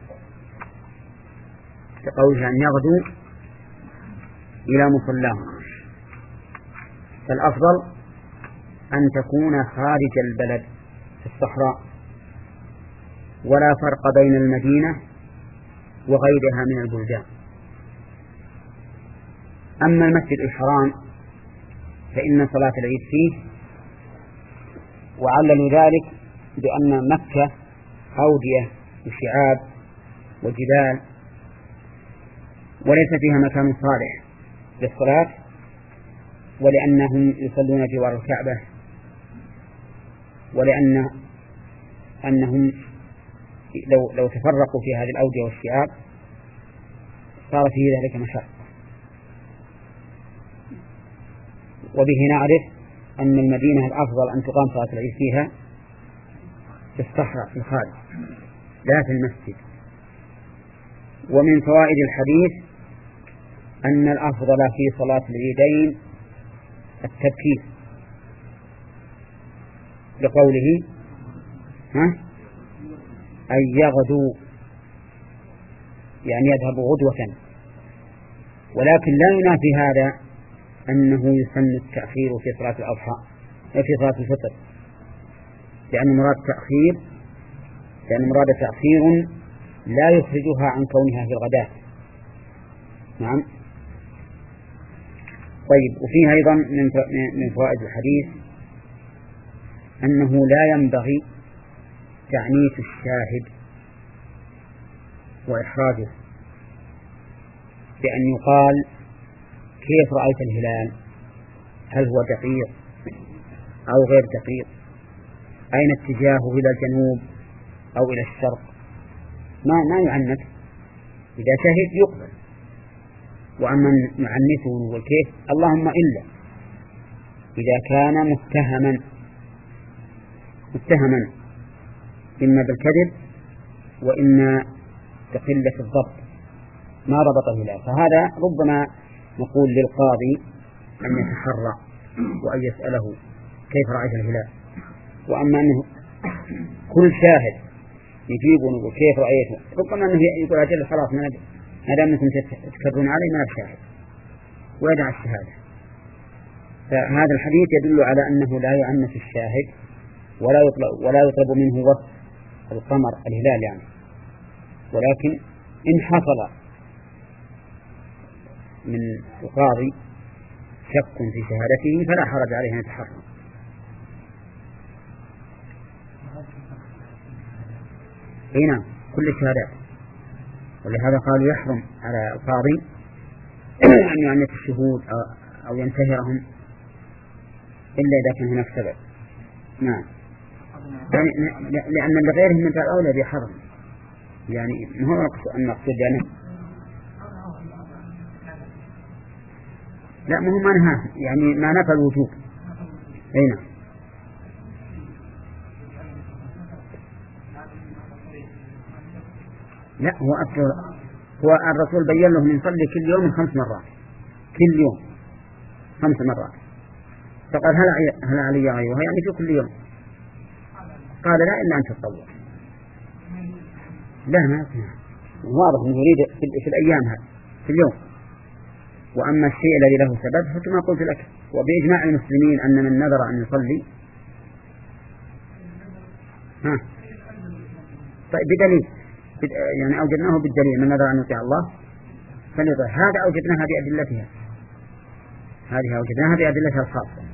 كقوله أن يغدو إلى مصلاهم، فالأفضل أن تكون خارج البلد في الصحراء، ولا فرق بين المدينة وغيرها من البلدان. أما المسجد الحرام فإن صلاة العيد فيه، وعللوا ذلك بأن مكة أودية وشعاب وجبال وليس فيها مكان صالح للصلاة، ولأنهم يصلون جوار الكعبة، ولأن أنهم لو لو تفرقوا في هذه الأودية والشعاب صار فيه ذلك مشاق. وبه نعرف أن المدينة الأفضل أن تقام صلاة العيد فيها في الصحراء في الخارج لا في المسجد. ومن فوائد الحديث أن الأفضل في صلاة العيدين التبكير لقوله ها أن يغدو يعني يذهب غدوة، ولكن لا ينافي هذا أنه يسن التأخير في صلاة الأضحى في صلاة الفطر، لأن مراد تأخير لأن مراد تأخير لا يخرجها عن كونها في الغداء. نعم. طيب، وفيها أيضا من فوائد الحديث أنه لا ينبغي تعنيف الشاهد وإحراجه بأن يقال كيف رأيت الهلال، هل هو دقيق أو غير دقيق، أين اتجاهه إلى الجنوب أو إلى الشرق، ما ما يعنف. إذا شهد يقبل، وأما نعنفه والكيف اللهم إلا إذا كان متهما متهما إما بالكذب وإما بقلة الضبط ما ربط الهلال، فهذا ربما نقول للقاضي أن يتحرى وأن يسأله كيف رأيت الهلال. وأما أنه كل شاهد يجيب ونقول كيف رأيته، ربما أنه يقول أجل خلاص ما دام أنكم تكررون علي ما بشاهد ويدع الشهادة. فهذا الحديث يدل على أنه لا يعنف الشاهد ولا يطلب, ولا يطلب منه وصف القمر الهلال يعني، ولكن إن حصل من القاضي شك في شهادته فلا حرج عليه أن يتحرم. هنا كل الشهادات، ولهذا قالوا يحرم على القاضي أن يعنف الشهود أو ينتهرهم إلا إذا كان هناك سبب. نعم، يعني لأن لغيرهم من الأولى بحرم، يعني ما هو المقصود يعني لا، ما هو ما نهاه، يعني ما نفى الوجوب. هنا لا، هو أصل هو الرسول بين له من يصلي كل يوم خمس مرات، كل يوم خمس مرات، فقال هل هل علي غيرها يعني في كل يوم؟ قال لا إلا أن تتطوع. لا ما واضح أنه يريد في الأيام هذه في اليوم. وأما الشيء الذي له سبب فكما قلت لك، وبإجماع المسلمين أن من نذر أن يصلي ها طيب بدليل، يعني أوجدناه بالدليل، من نذر أن يطيع الله فليطيع. هذا أوجدناها بأدلتها، هذه أوجدناها بأدلتها الخاصة.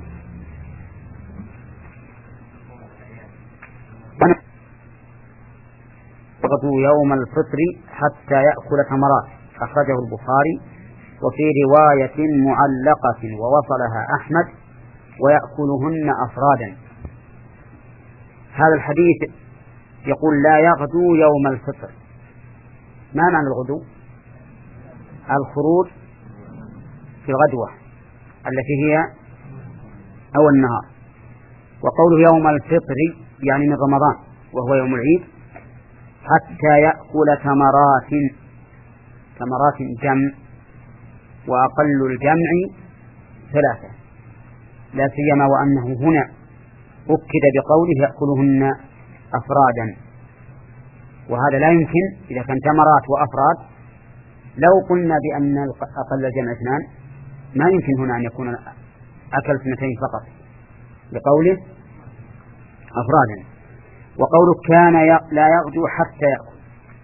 يغدو يوم الفطر حتى يأكل ثمرات، أخرجه البخاري. وفي رواية معلقة ووصلها أحمد ويأكلهن أفرادا. هذا الحديث يقول لا يغدو يوم الفطر. ما معنى الغدو؟ الخروج في الغدوة التي هي أول النهار. وقوله يوم الفطر يعني من رمضان وهو يوم العيد. حتى يأكل ثمرات، ثمرات جمع، وأقل الجمع ثلاثة، لا سيما وأنه هنا أكد بقوله يأكلهن أفرادا، وهذا لا يمكن إذا كان ثمرات وأفراد. لو قلنا بأن أقل الجمع اثنان ما يمكن هنا أن يكون أكل اثنتين فقط، بقوله أفرادا. وقوله كان لا يغدو حتى يأكل،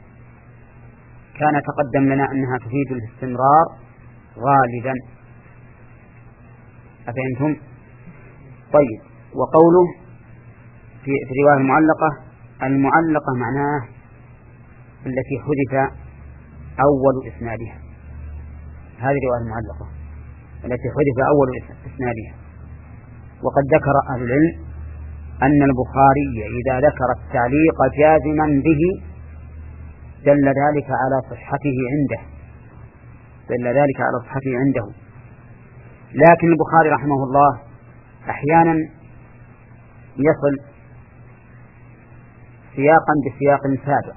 كان تقدم لنا أنها تفيد الاستمرار غالبا، أفهمتم؟ طيب. وقوله في الرواية المعلقة، المعلقة معناه التي حذف أول إسنادها، هذه الرواية المعلقة التي حذف أول إسنادها. وقد ذكر أهل العلم أن البخاري إذا ذكر التعليق جازما به دل ذلك على صحته عنده، دل ذلك على صحته عنده. لكن البخاري رحمه الله أحيانا يصل سياقا بسياق سابق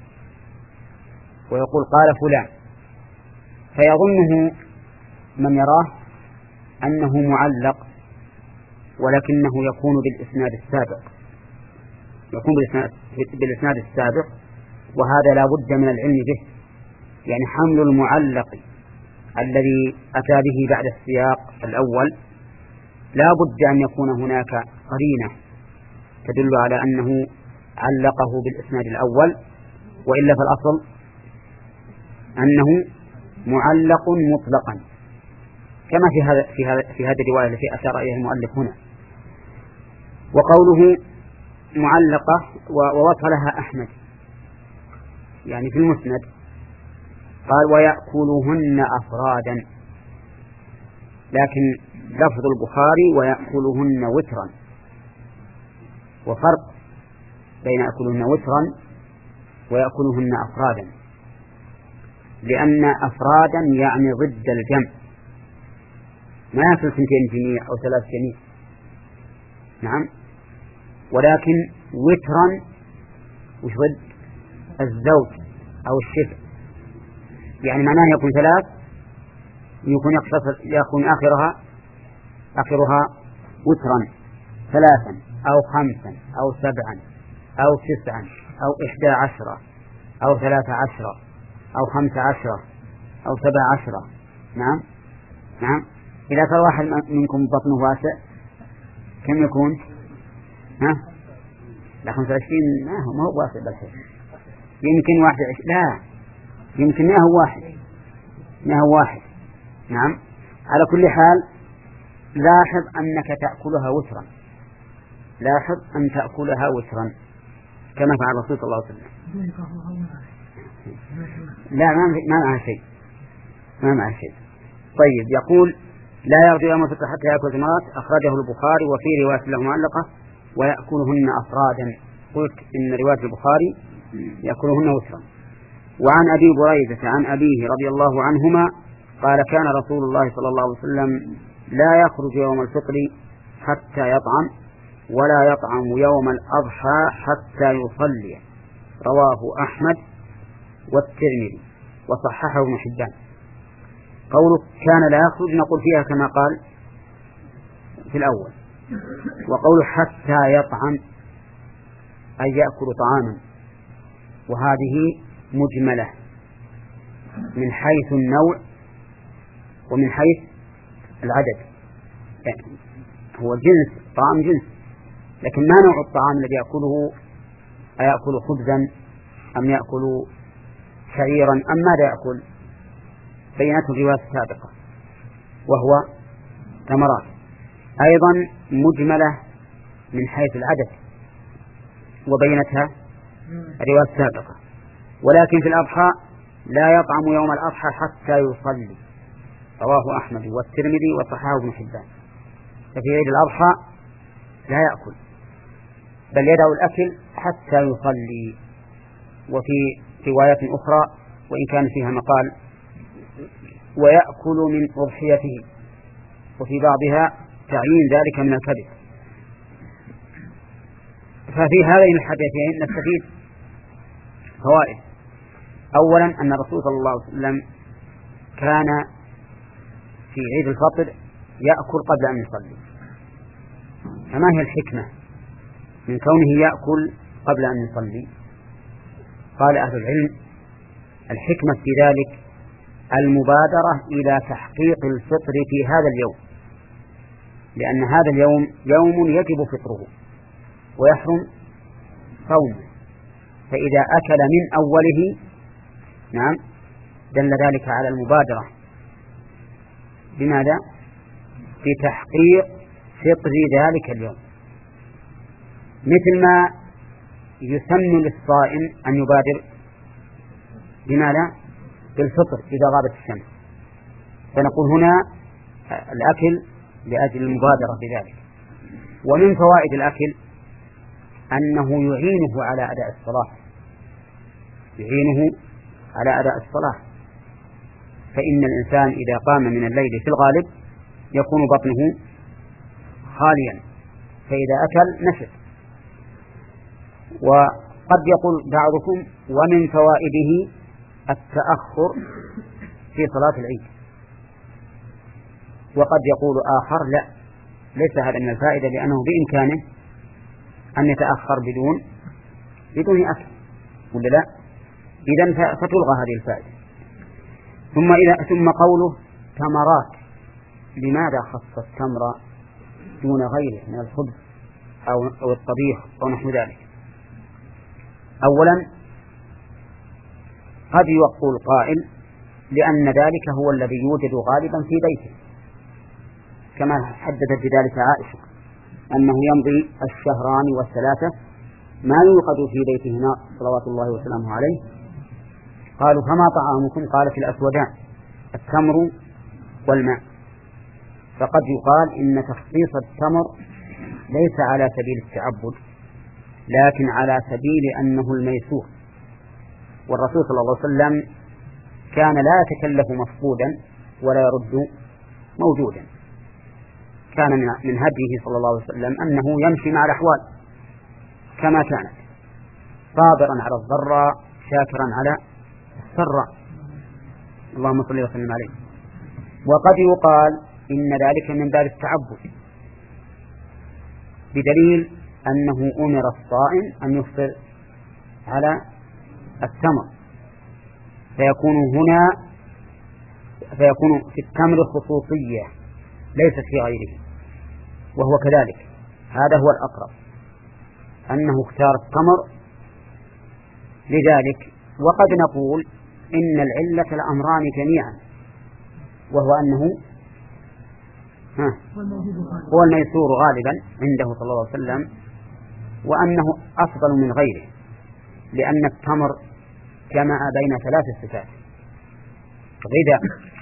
ويقول قال فلان، فيظنه من يراه أنه معلق، ولكنه يكون بالإسناد السابق، يكون بالإسناد السابق، وهذا لا بد من العلم به. يعني حمل المعلق الذي أتى به بعد السياق الأول لا بد أن يكون هناك قرينة تدل على أنه علقه بالإسناد الأول، وإلا فالأصل أنه معلق مطلقا، كما في هذا في هذا في هذه الرواية التي أشار إليها المؤلف هنا. وقوله معلقة ووصلها أحمد يعني في المسند، قال ويأكلهن أفرادا، لكن لفظ البخاري ويأكلهن وترا، وفرق بين يأكلهن وترا ويأكلهن أفرادا، لأن أفرادا يعني ضد الجمع، ما يأكل اثنتين جميع أو ثلاث جميع، نعم، ولكن وترا وش ضد الزوج أو الشفع، يعني معناه يكون ثلاث، يكون يقتصر يكون آخرها آخرها وترا ثلاثا أو خمسا أو سبعا أو تسعا أو إحدى عشرة أو ثلاثة عشرة أو خمسة عشرة أو سبع عشرة. نعم نعم. إذا كان واحد منكم بطنه واسع كم يكون؟ ها؟ لا خمسة وعشرين ما هو ما هو واسع بالحين. يمكن واحد عش... لا يمكن ما هو واحد ما هو واحد. نعم. على كل حال لاحظ أنك تأكلها وترا، لاحظ أن تأكلها وترا كما فعل الرسول صلى الله عليه وسلم. لا ما ما معه شيء ما معه شيء. طيب يقول لا يرجو يوم الفطر حتى يأكل ثمرات، أخرجه البخاري وفي رواية له معلقة ويأكلهن أفرادا. قلت إن رواية البخاري يأكلهن وترا. وعن أبي بريدة عن أبيه رضي الله عنهما قال كان رسول الله صلى الله عليه وسلم لا يخرج يوم الفطر حتى يطعم ولا يطعم يوم الأضحى حتى يصلي. رواه أحمد والترمذي وصححه ابن حبان. قوله كان لا يخرج نقول فيها كما قال في الأول. وقوله حتى يطعم أي يأكل طعاما، وهذه مجملة من حيث النوع ومن حيث العدد. يعني هو جنس طعام جنس، لكن ما نوع الطعام الذي يأكله؟ أيأكل خبزا أم يأكل شعيرا أم ماذا يأكل؟ بينته الرواية السابقة وهو تمرات. أيضا مجملة من حيث العدد وبينتها الرواية السابقة. ولكن في الأضحى لا يطعم يوم الأضحى حتى يصلي. رواه أحمد والترمذي وصححه ابن حبان. ففي عيد الأضحى لا يأكل بل يدع الأكل حتى يصلي. وفي روايات أخرى وإن كان فيها مقال ويأكل من أضحيته، وفي بعضها تعيين ذلك من الكذب. ففي هذين الحديثين نستفيد فوائد. أولا أن الرسول صلى الله عليه وسلم كان في عيد الفطر يأكل قبل أن يصلي. فما هي الحكمة من كونه يأكل قبل أن يصلي؟ قال أهل العلم الحكمة في ذلك المبادرة إلى تحقيق الفطر في هذا اليوم، لأن هذا اليوم يوم يجب فطره ويحرم صومه، فإذا أكل من أوله نعم دل ذلك على المبادرة. بماذا؟ في تحقيق فطر ذلك اليوم، مثل ما يسن للصائم أن يبادر بماذا؟ بالفطر إذا غابت الشمس. فنقول هنا الأكل لأجل المبادرة بذلك. ومن فوائد الأكل أنه يعينه على أداء الصلاة، يعينه على أداء الصلاة. فإن الإنسان إذا قام من الليل في الغالب يكون بطنه خاليا، فإذا أكل نشط. وقد يقول بعضكم ومن فوائده التأخر في صلاة العيد، وقد يقول آخر لا ليس هذا من الفائدة، لأنه بإمكانه أن يتأخر بدون بدون أكل ولا لا؟ إذن فتلغى هذه الفائدة. ثم إذا ثم قوله تمرات، لماذا خص التمر دون غيره من الخبز أو أو الطبيخ أو نحو ذلك؟ أولا قد يقول قائل لأن ذلك هو الذي يوجد غالبا في بيته، كما حددت بذلك عائشة أنه يمضي الشهران والثلاثة ما يوقد في بيته صلوات الله وسلامه عليه. قالوا فما طعامكم؟ قالت الأسودان التمر والماء. فقد يقال إن تخصيص التمر ليس على سبيل التعبد، لكن على سبيل أنه الميسور، والرسول صلى الله عليه وسلم كان لا يتكلف مفقودا ولا يرد موجودا. كان من هديه صلى الله عليه وسلم أنه يمشي مع الأحوال كما كانت، صابرا على الضراء شاكرا على السراء. اللهم صل وسلم عليه. وقد يقال إن ذلك من باب التعبد، بدليل أنه أمر الصائم أن يفطر على التمر، فيكون هنا فيكون في التمر خصوصية ليست في غيره، وهو كذلك. هذا هو الأقرب أنه اختار التمر لذلك. وقد نقول إن العلة الأمران جميعا، وهو أنه ها هو الميسور غالبا عنده صلى الله عليه وسلم، وأنه أفضل من غيره، لأن التمر جمع بين ثلاث صفات: غذاء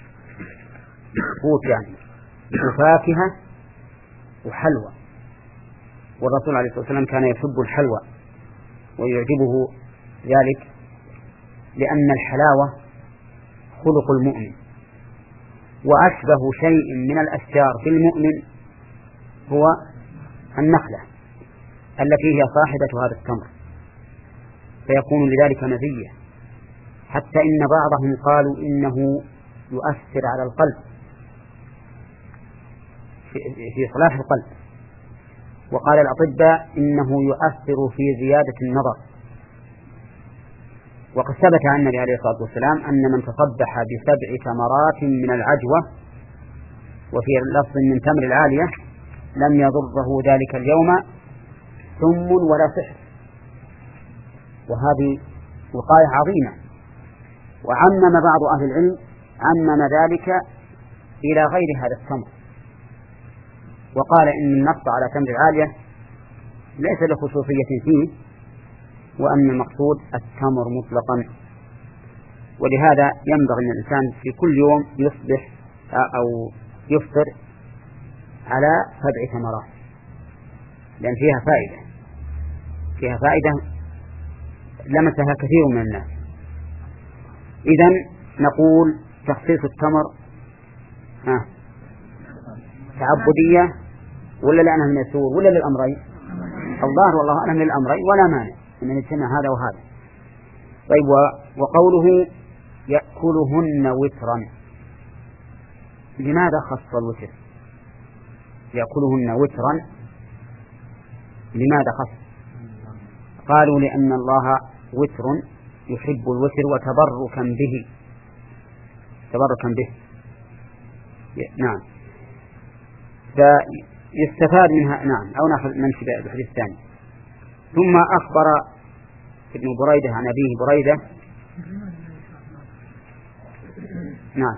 قوت يعني، وفاكهة، وحلوى. والرسول عليه الصلاة والسلام كان يحب الحلوى ويعجبه ذلك، لأن الحلاوة خلق المؤمن، وأشبه شيء من الأشجار في المؤمن هو النخلة التي هي صاحبة هذا التمر، فيكون لذلك مزية. حتى إن بعضهم قالوا إنه يؤثر على القلب في صلاح القلب، وقال الأطباء إنه يؤثر في زيادة النظر. وقد ثبت عن النبي عليه الصلاة والسلام أن من تصبح بسبع ثمرات من العجوة، وفي لفظ من تمر العالية، لم يضره ذلك اليوم سم ولا سحر. وهذه وقاية عظيمة. وعمم بعض أهل العلم عمم ذلك إلى غير هذا التمر، وقال إن النص على تمر العالية ليس لخصوصية فيه، وأن المقصود التمر مطلقا. ولهذا ينبغي أن الإنسان في كل يوم يصبح أو يفطر على سبع ثمرات، لأن فيها فائدة فيها فائدة لمسها كثير من الناس. إذن نقول تخصيص التمر ها تعبدية ولا لأنها الميسور ولا للأمرين؟ الظاهر والله أعلم للأمرين، ولا مانع أن نجتمع هذا وهذا. طيب، وقوله يأكلهن وترا، لماذا خص الوتر؟ يأكلهن وترا لماذا خص؟ قالوا لأن الله وتر يحب الوتر وتبركا به تبركا به نعم. فيستفاد منها نعم. أو نأخذ نمشي بالحديث الثاني. ثم أخبر ابن بريدة عن أبيه بريدة نعم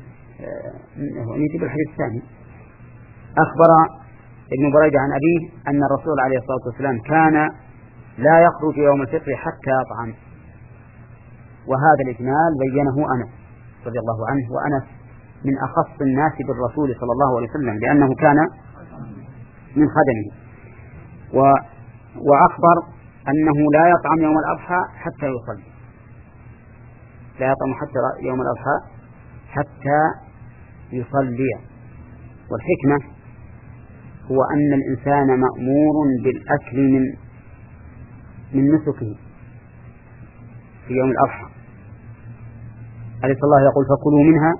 نجيب الحديث الثاني. أخبر ابن بريدة عن أبيه أن الرسول عليه الصلاة والسلام كان لا يخرج يوم الفطر حتى يطعم، وهذا الإجمال بينه أنس رضي الله عنه، وأنس من أخص الناس بالرسول صلى الله عليه وسلم لأنه كان من خدمه. و... وأخبر أنه لا يطعم يوم الأضحى حتى يصلي، لا يطعم حتى يوم الأضحى حتى يصلي. والحكمة هو أن الإنسان مأمور بالأكل من من نسكه في يوم الأضحى. أليس الله يقول فكلوا منها؟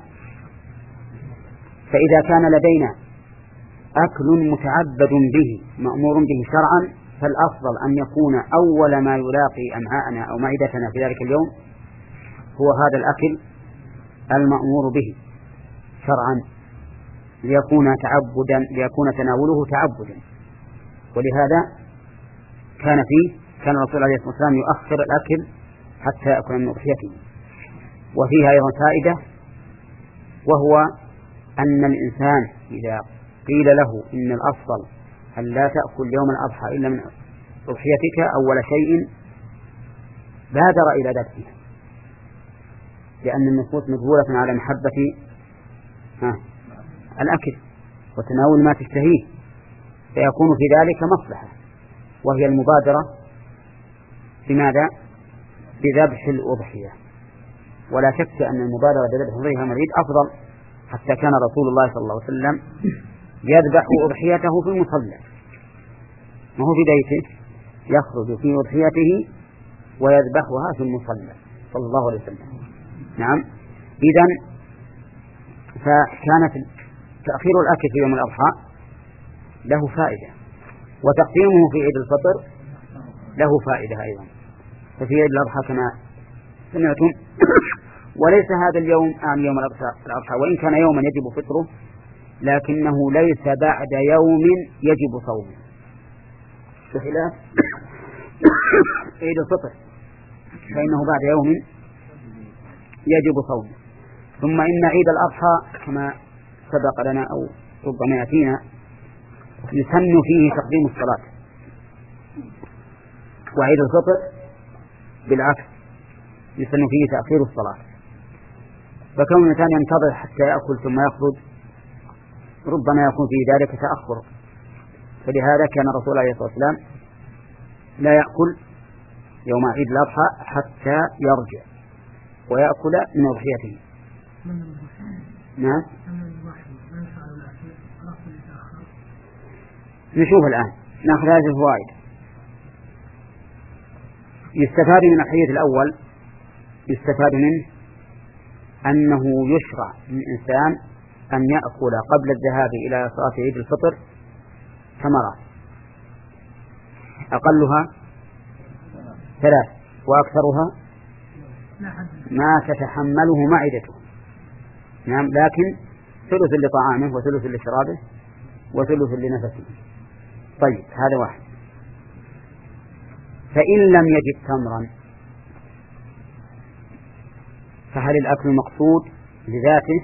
فإذا كان لدينا أكل متعبد به مأمور به شرعا، فالأفضل أن يكون أول ما يلاقي أمعاءنا أو معدتنا في ذلك اليوم هو هذا الأكل المأمور به شرعا، ليكون تعبدا ليكون تناوله تعبدا. ولهذا كان فيه كان الرسول عليه الصلاة والسلام يؤخر الأكل حتى يأكل من أضحيته. وفيها أيضا فائدة، وهو أن الإنسان إذا قيل له إن الأفضل أن لا تأكل يوم الأضحى إلا من أضحيتك أول شيء بادر إلى ذبحها، لأن النفوس مجبولة على محبة الأكل وتناول ما تشتهيه، فيكون في ذلك مصلحة، وهي المبادرة بماذا؟ بذبح الأضحية. ولا شك أن المبادرة بذبح الأضحية مريد أفضل، حتى كان رسول الله صلى الله عليه وسلم يذبح أضحيته في المصلى، ما هو في بيته، يخرج في أضحيته ويذبحها في المصلى صلى الله عليه وسلم. نعم. إذن فكانت تأخير الأكل في يوم الأضحى له فائدة، وتقديمه في عيد الفطر له فائدة أيضا. ففي عيد الأضحى كما سمعتم وليس هذا اليوم عن يوم الأضحى وإن كان يوما يجب فطره لكنه ليس بعد يوم يجب صومه بخلاف عيد الفطر فإنه بعد يوم يجب صومه. ثم إن عيد الأضحى كما سبق لنا أو ربما يأتينا يسن فيه تقديم الصلاة، وعيد الفطر بالعكس يسن فيه تأخير الصلاة. فكون الإنسان ينتظر حتى يأكل ثم يخرج ربما يكون في ذلك تأخر، فلهذا كان الرسول عليه الصلاة والسلام لا يأكل يوم عيد الأضحى حتى يرجع ويأكل من أضحيته. نعم نشوف الآن نأخذ هذه الفوائد. يستفاد من الحديث الأول يستفاد منه أنه يشرع للإنسان أن يأكل قبل الذهاب إلى صلاة عيد الفطر ثمرات أقلها ثلاث وأكثرها ما تتحمله معدته. نعم لكن ثلث لطعامه وثلث لشرابه وثلث لنفسه. طيب هذا واحد. فإن لم يجد تمرا فهل الأكل مقصود لذاته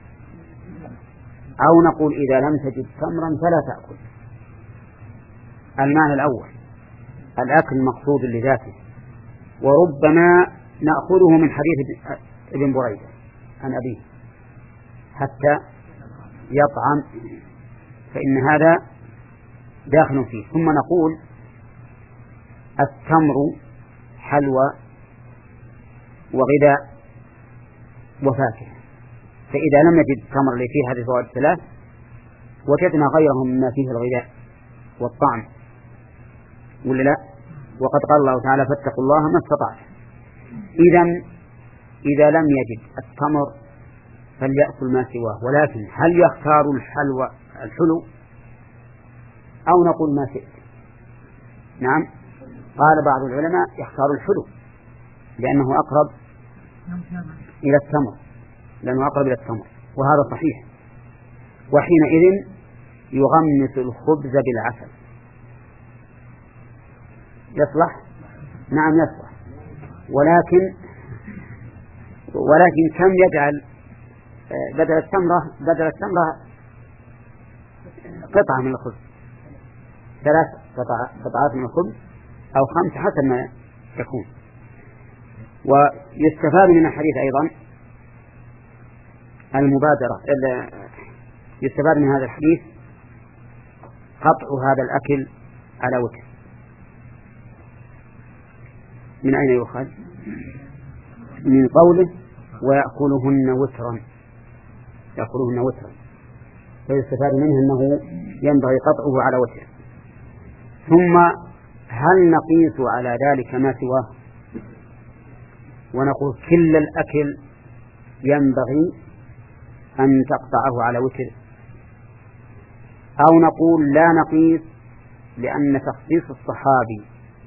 أو نقول إذا لم تجد تمرا فلا تأكل؟ المعنى الأول الأكل مقصود لذاته، وربما نأخذه من حديث ابن بريدة عن أبيه حتى يطعم فإن هذا داخل فيه. ثم نقول التمر حلوى وغذاء وفاكهة، فإذا لم نجد التمر اللي فيه هذه الفوائد الثلاث وجدنا غيره مما فيه الغذاء والطعم ولا لا؟ وقد قال الله تعالى فاتقوا الله ما استطعتم. إذن إذا لم يجد التمر فليأكل ما سواه، ولكن هل يختار الحلوى الحلو أو نقول ما شئت؟ نعم قال بعض العلماء يختار الحلو لأنه أقرب إلى التمر لأنه أقرب إلى التمر وهذا صحيح. وحينئذ يغمس الخبز بالعسل يصلح؟ نعم يصلح، ولكن ولكن كم يجعل بدل التمرة بدل التمرة قطعة من الخبز، ثلاث قطعات من الخبز أو خمس حسب ما يكون. ويستفاد من الحديث أيضا المبادرة، يستفاد من هذا الحديث قطع هذا الأكل على وجه. من أين يؤخذ؟ من قوله ويأكلهن وترا، يأكلهن وترا، فيستفاد منه أنه ينبغي قطعه على وجه. ثم هل نقيس على ذلك ما سواه ونقول كل الأكل ينبغي أن تقطعه على وتر، أو نقول لا نقيس لأن تخصيص الصحابي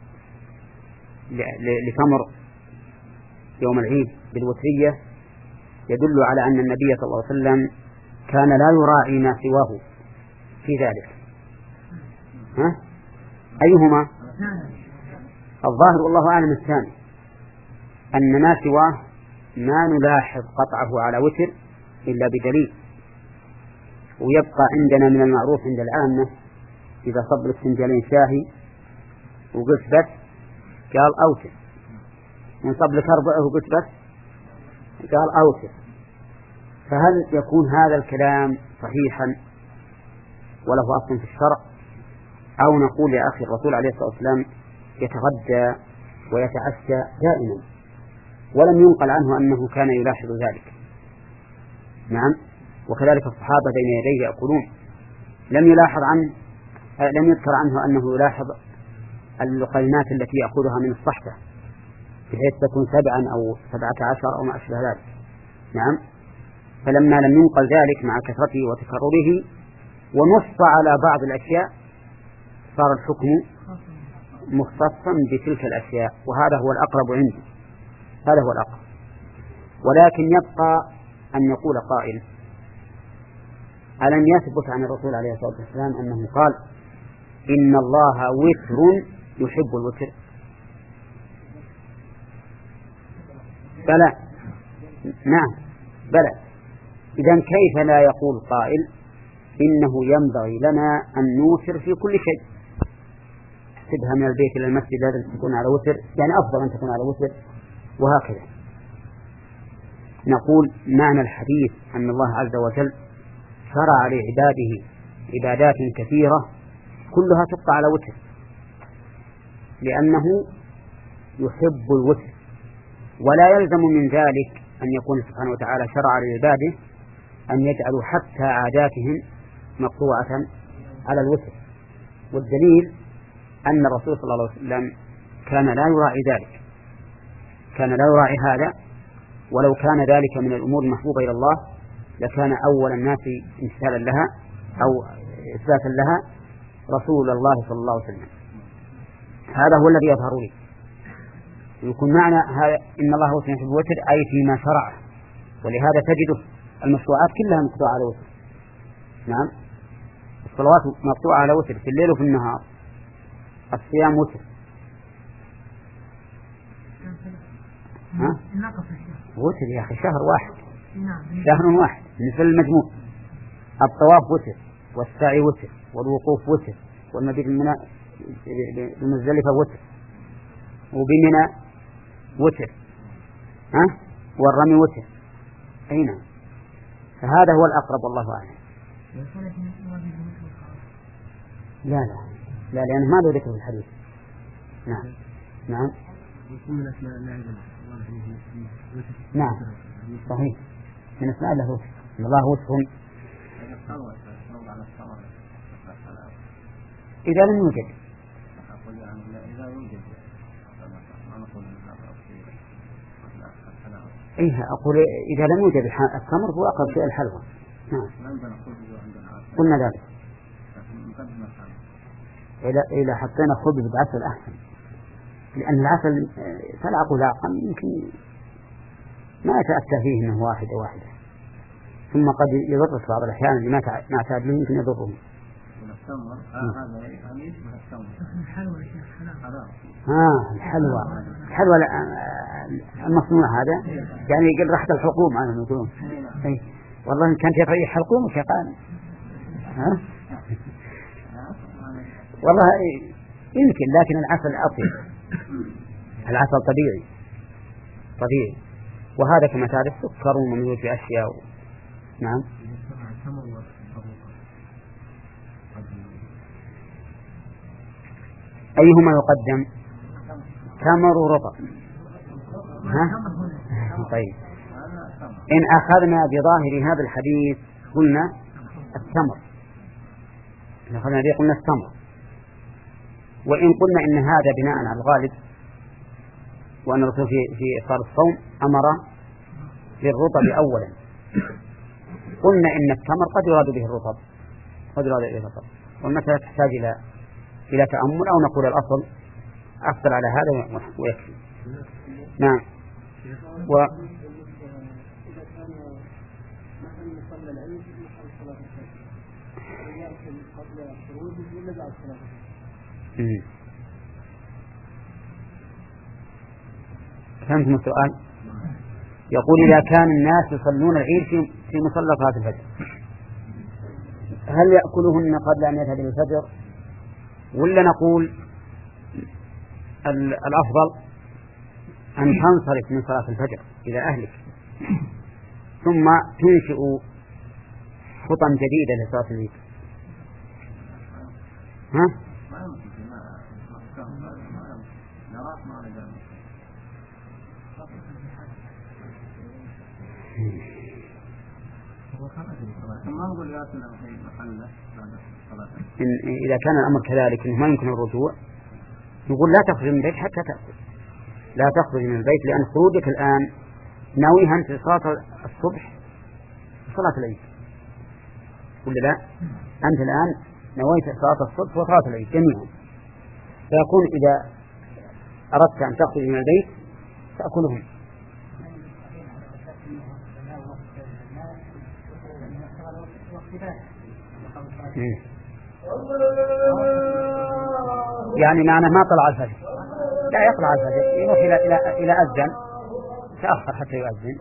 لتمر يوم العيد بالوترية يدل على أن النبي صلى الله عليه وسلم كان لا يراعي ما سواه في ذلك. ها؟ أيهما؟ الظاهر والله أعلم الثاني، أن ما سواه ما نلاحظ قطعه على وتر إلا بدليل. ويبقى عندنا من المعروف عند العامة إذا صب لك فنجانين شاهي وقلت بس قال أوتر، ونصب لك أربعة وقلت بس قال أوتر. فهل يكون هذا الكلام صحيحا وله أصل في الشرع، أو نقول يا أخي الرسول عليه الصلاة والسلام يتغدى ويتعشى دائما ولم ينقل عنه أنه كان يلاحظ ذلك؟ نعم، وكذلك الصحابة بين يديه يأكلون، لم يلاحظ عنه لم يذكر عنه أنه يلاحظ اللقيمات التي يأخذها من الصحفة بحيث تكون سبعا أو سبعة عشر أو ما أشبه ذلك. نعم، فلما لم ينقل ذلك مع كثرته وتكرره ونص على بعض الأشياء صار الحكم مختصا بتلك الأشياء، وهذا هو الأقرب عندي، هذا هو الأقرب. ولكن يبقى أن يقول قائل: ألم يثبت عن الرسول عليه الصلاة والسلام أنه قال: إن الله وتر يحب الوتر؟ بلى، نعم بلى. إذن كيف لا يقول قائل إنه ينبغي لنا أن نوتر في كل شيء؟ تذهب من البيت إلى المسجد لازم تكون على وتر، يعني أفضل أن تكون على وتر، وهكذا. نقول معنى الحديث أن الله عز وجل شرع لعباده عبادات كثيرة كلها تبقى على وتر، لأنه يحب الوتر، ولا يلزم من ذلك أن يكون سبحانه وتعالى شرع لعباده أن يجعلوا حتى عاداتهم مقطوعة على الوتر. والدليل أن الرسول صلى الله عليه وسلم كان لا يراعي ذلك، كان لا يراعي هذا، ولو كان ذلك من الأمور المحبوبة إلى الله لكان أول الناس امتثالا لها أو إثباتا لها رسول الله صلى الله عليه وسلم. هذا هو الذي يظهر لي، يكون معنى هذا إن الله وتر يحب الوتر أي فيما شرعه، ولهذا تجد المشروعات كلها مقطوعة على وتر. نعم، الصلوات مقطوعة على وتر في الليل وفي النهار، الصيام وتر. ها؟ وتر يا أخي، شهر واحد، شهر واحد مثل المجموع. الطواف وتر، والسعي وتر، والوقوف وتر، والمبيت بمزدلفة وتر، وبمنى وتر، ها؟ والرمي وتر. أي نعم، فهذا هو الأقرب والله أعلم. لا لا لا لأنه ما له ذكر في الحديث. نعم نعم نعم صحيح، من أسماء الله وتر، إن الله وتر. إذا لم يوجد، إيه أقول إذا لم يوجد التمر هو أقرب شيء الحلوى. نعم قلنا ذلك. إذا إذا حطينا خبز بعسل أحسن، لأن العسل تلعق لاقا يمكن ما يتأتى فيه أنه واحدة واحدة، ثم قد يضر في بعض الأحيان اللي ما اعتاد له يمكن يضره. ها الحلوى، الحلوى المصنوع هذا يعني يقل راحة الحلقوم على ما يقولون. والله إن كانت يريح حلقوم شيطان. ها والله يمكن، لكن العسل أطيب، العسل طبيعي طبيعي، وهذا كما تعرف سكر ومميز في أشياء. نعم أيهما يقدم؟ تمر ورطب. ها؟ طيب، إن أخذنا بظاهر هذا الحديث قلنا التمر، إن أخذنا به قلنا التمر، وإن قلنا إن هذا بناء على الغالب، وأن الرسول في في إفطار الصوم أمر بالرطب أولا، قلنا إن التمر قد يراد به الرطب، قد يراد به الرطب، والمسألة تحتاج إلى إلى تأمل، أو نقول الأصل أفضل على هذا ويكفي. نعم. و فهمتم السؤال؟ يقول إذا كان الناس يصلون العيد في في مصلى صلاة الفجر، هل يأكلهن قبل أن يذهب إلى الفجر، ولا نقول الأفضل أن تنصرف من صلاة الفجر إلى أهلك ثم تنشئ خطا جديدة لصلاة العيد؟ ها؟ إن إذا كان الأمر كذلك إنه ما يمكن الرجوع، نقول لا تخرج من البيت حتى تأكل، لا تخرج من البيت، لأن خروجك الآن ناويها أنت صلاة الصبح صلاة العيد، ولا لا؟ أنت الآن نويت صلاة الصبح وصلاة العيد جميعا، فيكون إذا أردت أن تخرج من البيت تأكلهم. يعني معنى ما طلع الفجر، لا يطلع الفجر، يروح إلى إلى إلى أذن، تأخر حتى يؤذن.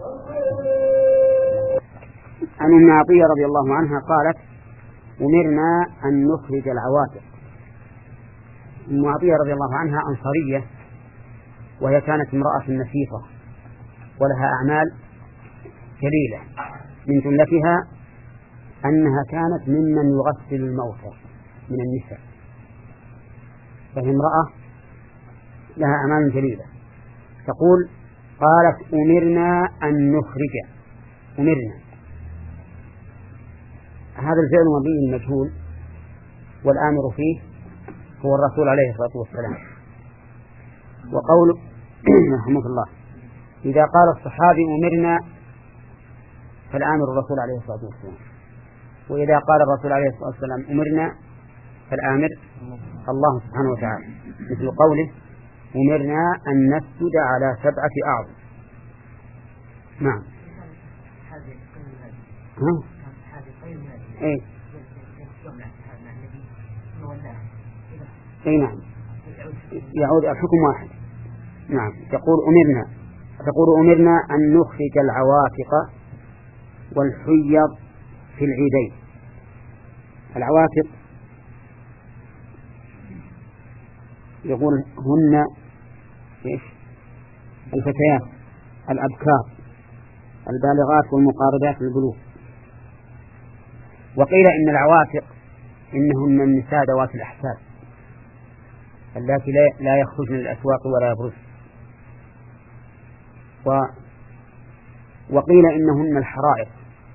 عن أم عطية رضي الله عنها قالت: أمرنا أن نخرج العواتق. أم عطية رضي الله عنها أنصارية، وهي كانت امرأة نفيسة ولها أعمال جليلة، من جملتها أنها كانت ممن يغسل الموتى من النساء، فهي امرأة لها أعمال جليلة. تقول: قالت: أمرنا أن نخرج. أمرنا، هذا الفعل مبني مجهول، والآمر فيه هو الرسول عليه الصلاة والسلام. وقول رحمه الله: إذا قال الصحابي أمرنا فالآمر الرسول عليه الصلاة والسلام، وإذا قال الرسول عليه الصلاة والسلام أمرنا فالآمر الله سبحانه وتعالى، مثل قوله: أمرنا أن نسجد على سبعة أعظم. نعم. ها؟ إيه؟ إيه نعم، يعود الحكم واحد. نعم. تقول أمرنا تقول أمرنا أن نخرج العواتق والحيض في العيدين. العواتق يقول هن إيش؟ الفتيات الأبكار البالغات والمقاربات للبلوغ. وقيل إن العواتق إنهن النساء ذوات الأحساب التي لا يخرجن للأسواق ولا يبرزن. و... وقيل إنهن الحرائق،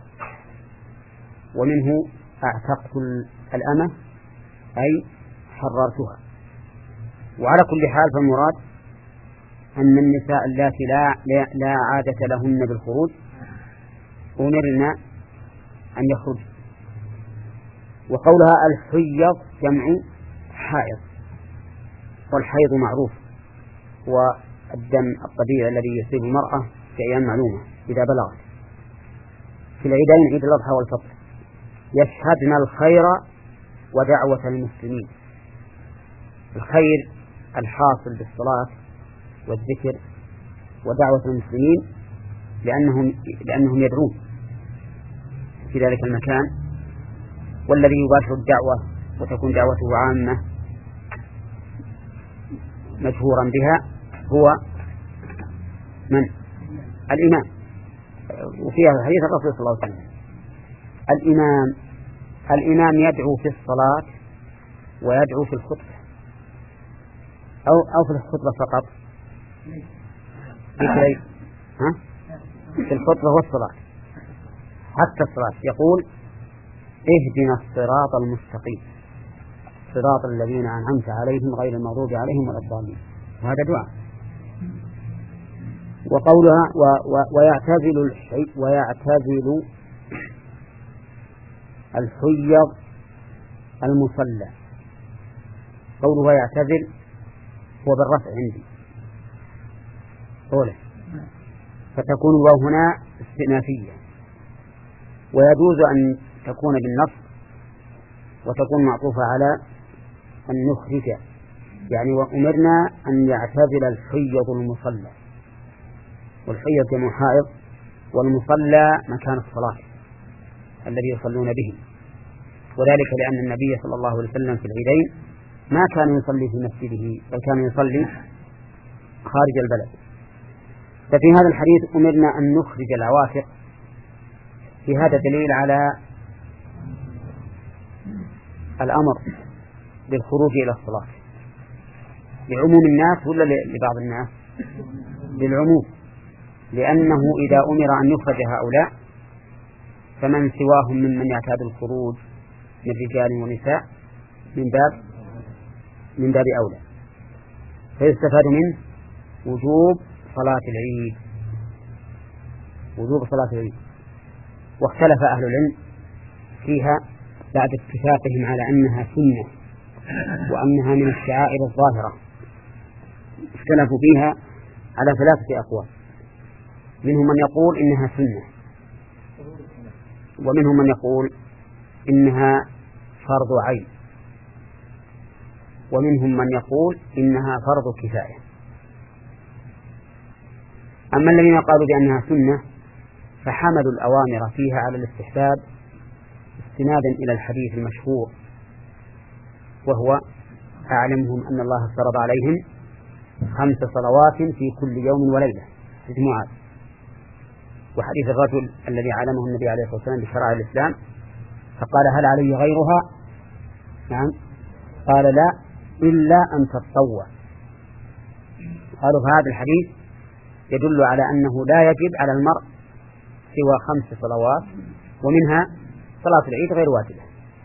ومنه أعتقت الأمة أي حررتها. وعلى كل حال فالمراد أن النساء اللاتي لا, لا, لا عادة لهن بالخروج أمرنا أن يخرج. وقولها الحيض جمع حائض، والحيض معروف هو الدم الطبيعي الذي يصيب المرأة في أيام معلومة إذا بلغت. في العيدين عيد الأضحى والفطر يشهدن الخير ودعوة المسلمين. الخير الحاصل بالصلاة والذكر ودعوة المسلمين لأنهم, لأنهم يدعون في ذلك المكان، والذي يباشر الدعوة وتكون دعوته عامة مشهورا بها هو من؟ الإمام. وفيها حديث الرسول صلى الله عليه وسلم: الإمام الإمام يدعو في الصلاة ويدعو في الخطبة، أو أو في الخطبة فقط، في ها في الخطبة والصلاة، حتى الصلاة يقول: اهدنا الصراط المستقيم صراط الذين أنعمت عليهم غير المغضوب عليهم ولا الضالين. وهذا دعاء. وقولها و و ويعتزل الحي ويعتزل الحيض المصلى. قوله يعتزل هو بالرفع عندي قوله، فتكون الواو هنا استئنافية، ويجوز أن تكون بالنصب وتكون معطوفة على أن نخرج، يعني وأمرنا أن يعتزل الحيض المصلى. والحيض جمع حائض، والمصلى مكان الصلاة الذي يصلون به، وذلك لأن النبي صلى الله عليه وسلم في العيدين ما كان يصلي في مسجده بل كان يصلي خارج البلد. ففي هذا الحديث أمرنا أن نخرج العواتق، في هذا دليل على الأمر بالخروج إلى الصلاة لعموم الناس ولا لبعض الناس؟ للعموم، لأنه إذا أمر أن يخرج هؤلاء فمن سواهم ممن يعتاد الخروج من رجال ونساء من باب من باب أولى، فيستفاد منه وجوب صلاة العيد وجوب صلاة العيد. واختلف أهل العلم فيها بعد اتفاقهم على أنها سنة وأنها من الشعائر الظاهرة اختلفوا فيها على ثلاثة أقوال. منهم من يقول إنها سنة، ومنهم من يقول إنها فرض عين، ومنهم من يقول إنها فرض كفاية. أما الذين قالوا بأنها سنة فحملوا الأوامر فيها على الاستحباب استنادا إلى الحديث المشهور، وهو أعلمهم أن الله افترض عليهم خمس صلوات في كل يوم وليلة في معاذ، وحديث الرجل الذي علمه النبي عليه الصلاة والسلام بشرائع الإسلام فقال هل علي غيرها؟ نعم. قال لا إلا أن تتطوع. قالوا فهذا الحديث يدل على أنه لا يجب على المرء سوى خمس صلوات، ومنها صلاة العيد غير واجبة.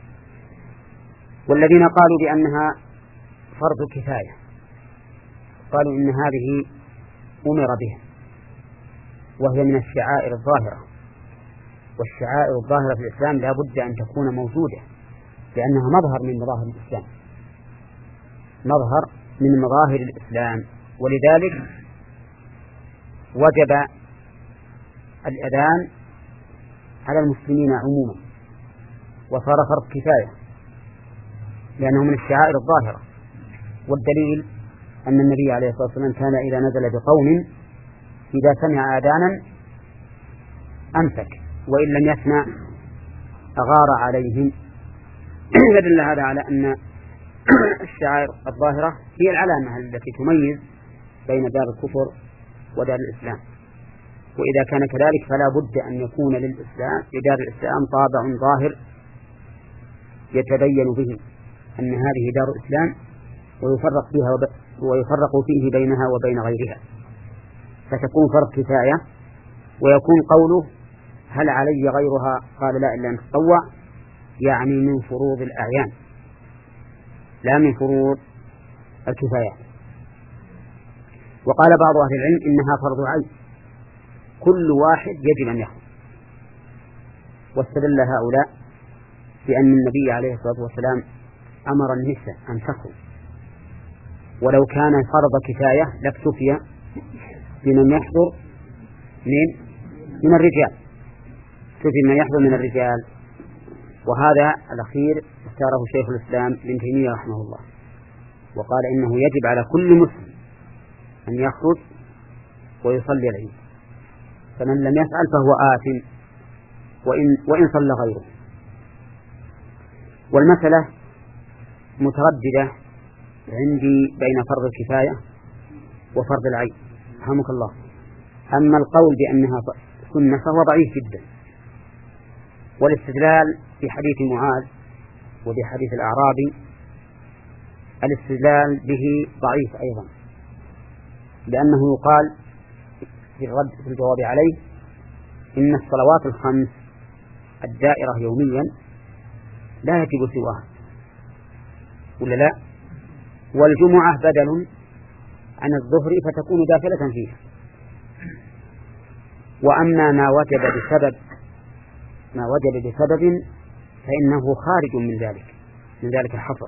والذين قالوا بأنها فرض كفاية قالوا إن هذه أمر بها، وهي من الشعائر الظاهرة، والشعائر الظاهرة في الإسلام لا بد أن تكون موجودة، لأنها مظهر من مظاهر الإسلام، مظهر من مظاهر الإسلام. ولذلك وجب الأذان على المسلمين عموما، وصار فرض كفاية لأنه من الشعائر الظاهرة. والدليل أن النبي عليه الصلاة والسلام كان إذا نزل بقوم إذا سمع آذانا أمسك، وإن لم يسمع أغار عليهم. يدل هذا على أن الشعائر الظاهرة هي العلامة التي تميز بين دار الكفر ودار الإسلام، وإذا كان كذلك فلا بد أن يكون للإسلام لدار الإسلام طابع ظاهر يتبين به أن هذه دار الإسلام، ويفرق فيها وب... ويفرق فيه بينها وبين غيرها، فتكون فرض كفاية. ويكون قوله هل علي غيرها قال لا إلا أن تطوع، يعني من فروض الأعيان لا من فروض الكفايات. وقال بعض أهل العلم إنها فرض عين، كل واحد يجب أن يخرج. واستدل هؤلاء بأن النبي عليه الصلاة والسلام أمر النساء أن تخرج، ولو كان فرض كفاية لاكتفي بمن يحضر من من الرجال، كفي من يحضر من الرجال. وهذا الأخير اختاره شيخ الإسلام ابن تيمية رحمه الله، وقال إنه يجب على كل مسلم أن يخرج ويصلي العيد، فمن لم يفعل فهو آثم وإن, وإن صلى غيره. والمسألة مترددة عندي بين فرض الكفاية وفرض العين، رحمك الله. أما القول بأنها سنة فهو ضعيف جدا، والاستدلال في حديث معاذ وبحديث الأعرابي الاستدلال به ضعيف أيضا، لأنه يقال في الرد في الجواب عليه إن الصلوات الخمس الدائرة يوميا لا يجب سواها، ولا لا؟ والجمعة بدل عن الظهر فتكون داخلة فيها. وأما ما وجب بسبب ما وجب بسبب فإنه خارج من ذلك من ذلك الحصر.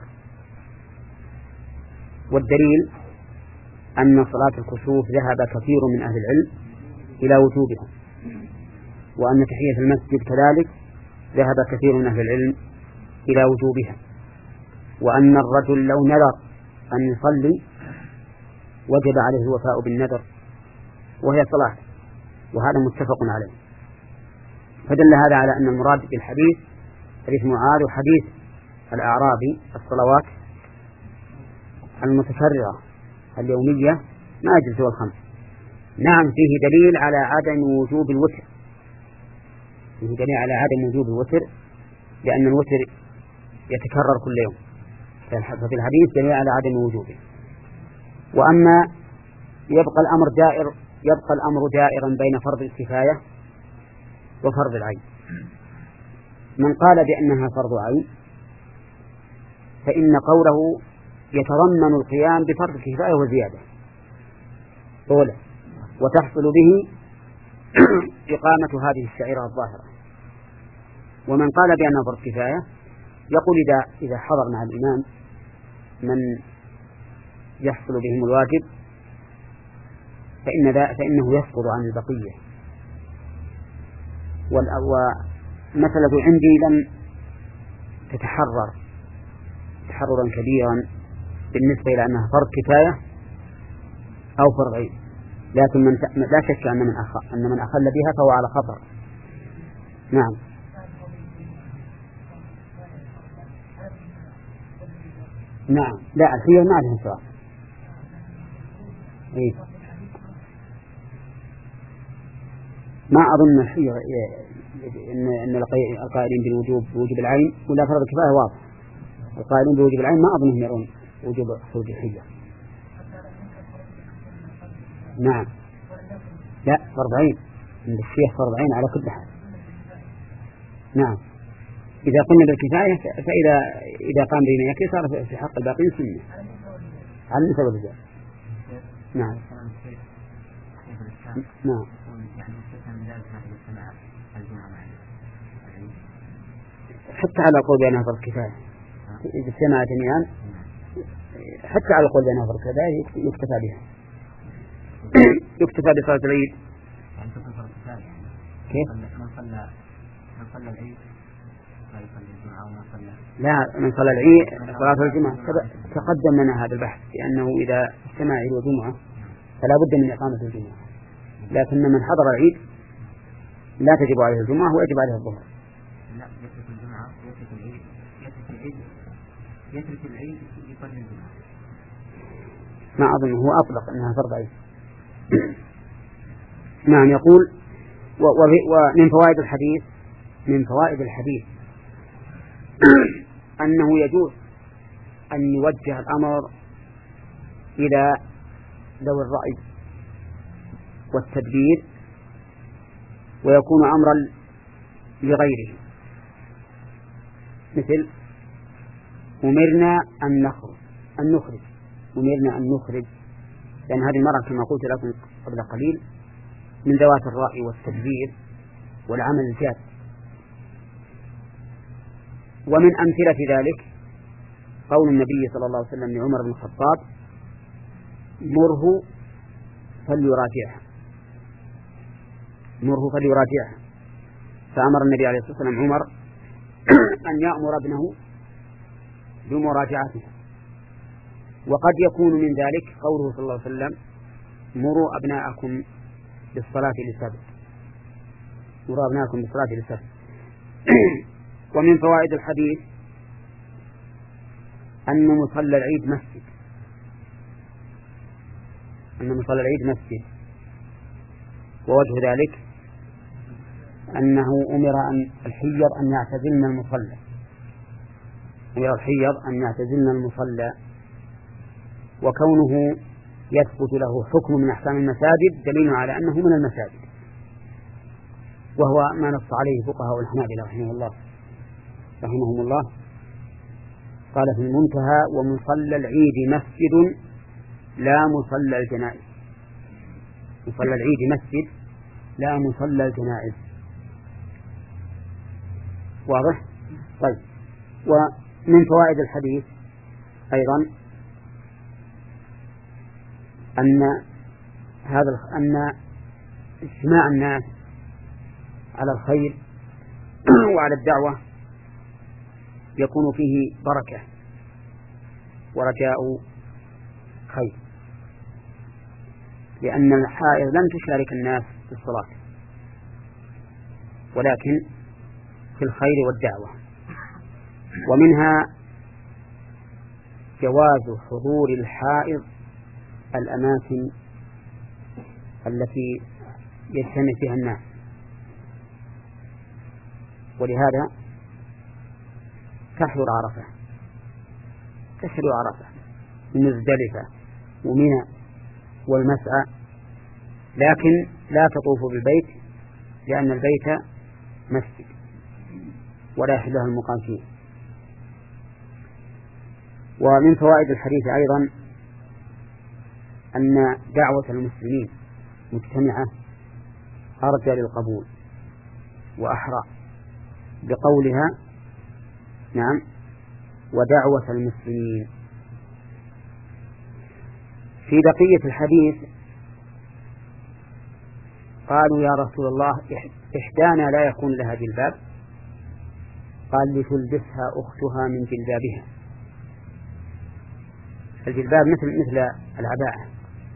والدليل أن صلاة الكسوف ذهب كثير من أهل العلم إلى وجوبها، وأن تحية المسجد كذلك ذهب كثير من أهل العلم إلى وجوبها، وأن الرجل لو نذر أن يصلي وجب عليه الوفاء بالنذر وهي صلاة، وهذا متفق عليه. فدل هذا على أن المراد بالحديث حديث معاذ وحديث الأعرابي الصلوات المتكررة اليومية ما يجب سوى الخمس. نعم، فيه دليل على عدم وجوب الوتر، فيه دليل على عدم وجوب الوتر لأن الوتر يتكرر كل يوم، ففي الحديث دليل على عدم وجوبه. وأما يبقى الأمر دائر يبقى الأمر دائرا بين فرض الكفاية وفرض العين. من قال بأنها فرض عين فإن قوله يتضمن القيام بفرض الكفاية وزيادة أولا، وتحصل به إقامة هذه الشعيرة الظاهرة. ومن قال بأنها فرض كفاية يقول إذا إذا حضر مع الإمام من يحصل بهم الواجب فإن ذا فإنه يسقط عن البقية. والمسألة عندي لم تتحرر تحررا كبيرا بالنسبة إلى أنها فرض كفاية أو فرض عين، لكن من لا شك أن من أخ أن من أخل بها فهو على خطر. نعم. نعم. لا الحية ما عليها سؤال. إيه؟ ما أظن الحية إن إن القائلين بالوجوب بوجوب العين ولا فرض كفاية واضح. القائلين بوجوب العين ما أظنهم يرون وجوب خروج الحية. نعم. لا فرض عين عند الشيخ فرض عين على كل حال. نعم. إذا قلنا بالكفاية فإذا إذا قام بما يكفي صار في حق الباقين سنة على نسب الرجال. نعم. نعم. حتى على قول بأنها فرض كفاية إذا اجتمع جميعا حتى على قول بأنها فرض كفاية يكتفى بها. يكتفى بصلاة العيد. كيف؟ من صلى من صلى العيد لا يصلي الجمعة وما صلى. لا من صلى العيد صلاة الجمعة تقدم لنا هذا البحث لأنه إذا اجتمع عيد وجمعة فلا بد من إقامة الجمعة، لكن من حضر العيد لا تجب عليه الجمعة ويجب عليه الظهر. لا يترك الجمعة ويترك العيد يترك العيد يترك العيد يصلي الجمعة. ما أظن هو أطلق أنها فرض عيد. نعم. يقول ومن فوائد الحديث من فوائد الحديث أنه يجوز أن يوجه الأمر إلى ذوي الرأي والتدبير ويكون أمرا لغيره، مثل أمرنا أن نخرج أن نخرج أمرنا أن نخرج لأن هذه المرأة كما قلت لكم قبل قليل من ذوات الرأي والتدبير والعمل الجاد. ومن أمثلة ذلك قول النبي صلى الله عليه وسلم لعمر بن الخطاب مره فليراجعها مره فليراجعها فأمر النبي عليه الصلاة والسلام عمر أن يأمر ابنه بمراجعتها. وقد يكون من ذلك قوله صلى الله عليه وسلم مروا أبناءكم بالصلاة للسبع مروا أبناءكم بالصلاة للسبع. ومن فوائد الحديث أن مصلى العيد مسجد أن مصلى العيد مسجد ووجه ذلك أنه أمر أن الحيض أن يعتزلن المصلى أمر الحيض أن يعتزلن المصلى، وكونه يثبت له حكم من أحكام المساجد دليل على أنه من المساجد، وهو ما نص عليه فقهاء الحنابلة رحمه الله رحمهم الله. قال في المنتهى ومصلى العيد مسجد لا مصلى الجنائز مصلى العيد مسجد لا مصلى الجنائز. واضح؟ طيب. ومن فوائد الحديث أيضا أن هذا أن اجتماع الناس على الخير وعلى الدعوة يكون فيه بركة ورجاء خير، لأن الحائض لن تشارك الناس في الصلاة ولكن في الخير والدعوة. ومنها جواز حضور الحائض الأماكن التي يجتمع فيها الناس، ولهذا تحضر عرفة تشهد عرفة مزدلفة ومنى والمسعى، لكن لا تطوف بالبيت لأن البيت مسجد ولا يحل لها المقام فيه. ومن فوائد الحديث أيضا أن دعوة المسلمين مجتمعة أرجى للقبول وأحرى بقولها نعم ودعوة المسلمين. في بقية الحديث قالوا يا رسول الله إحدانا لا يكون لها جلباب، قال لتلبسها أختها من جلبابها. الجلباب مثل مثل العباءة،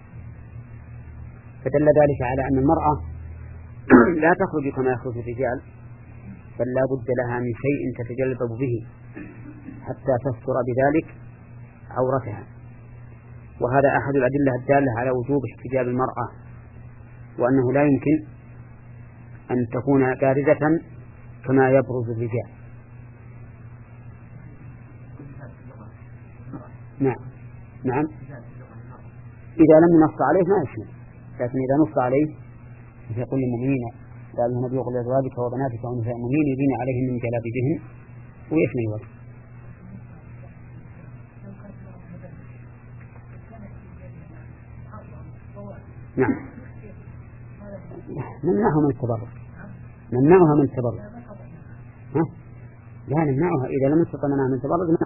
فدل ذلك على أن المرأة لا تخرج كما يخرج الرجال، بل لا بد لها من شيء تتجلبب به حتى تستر بذلك عورتها. وهذا أحد الأدلة الدالة على وجوب احتجاب المرأة، وأنه لا يمكن أن تكون بارزة كما يبرز الرجال. نعم نعم إذا لم ينص عليه ما يشمل، لكن إذا نص عليه يقول للمؤمنين يا أيها النبي قل لأزواجك وبناتك ونساء المؤمنين يدين عليهن من جلابيبهن ويشمل الوجه. نعم نمنعها من التبرج، نمنعها من التبرج. ها؟ لا نمنعها إذا لم نستطع منها من التبرج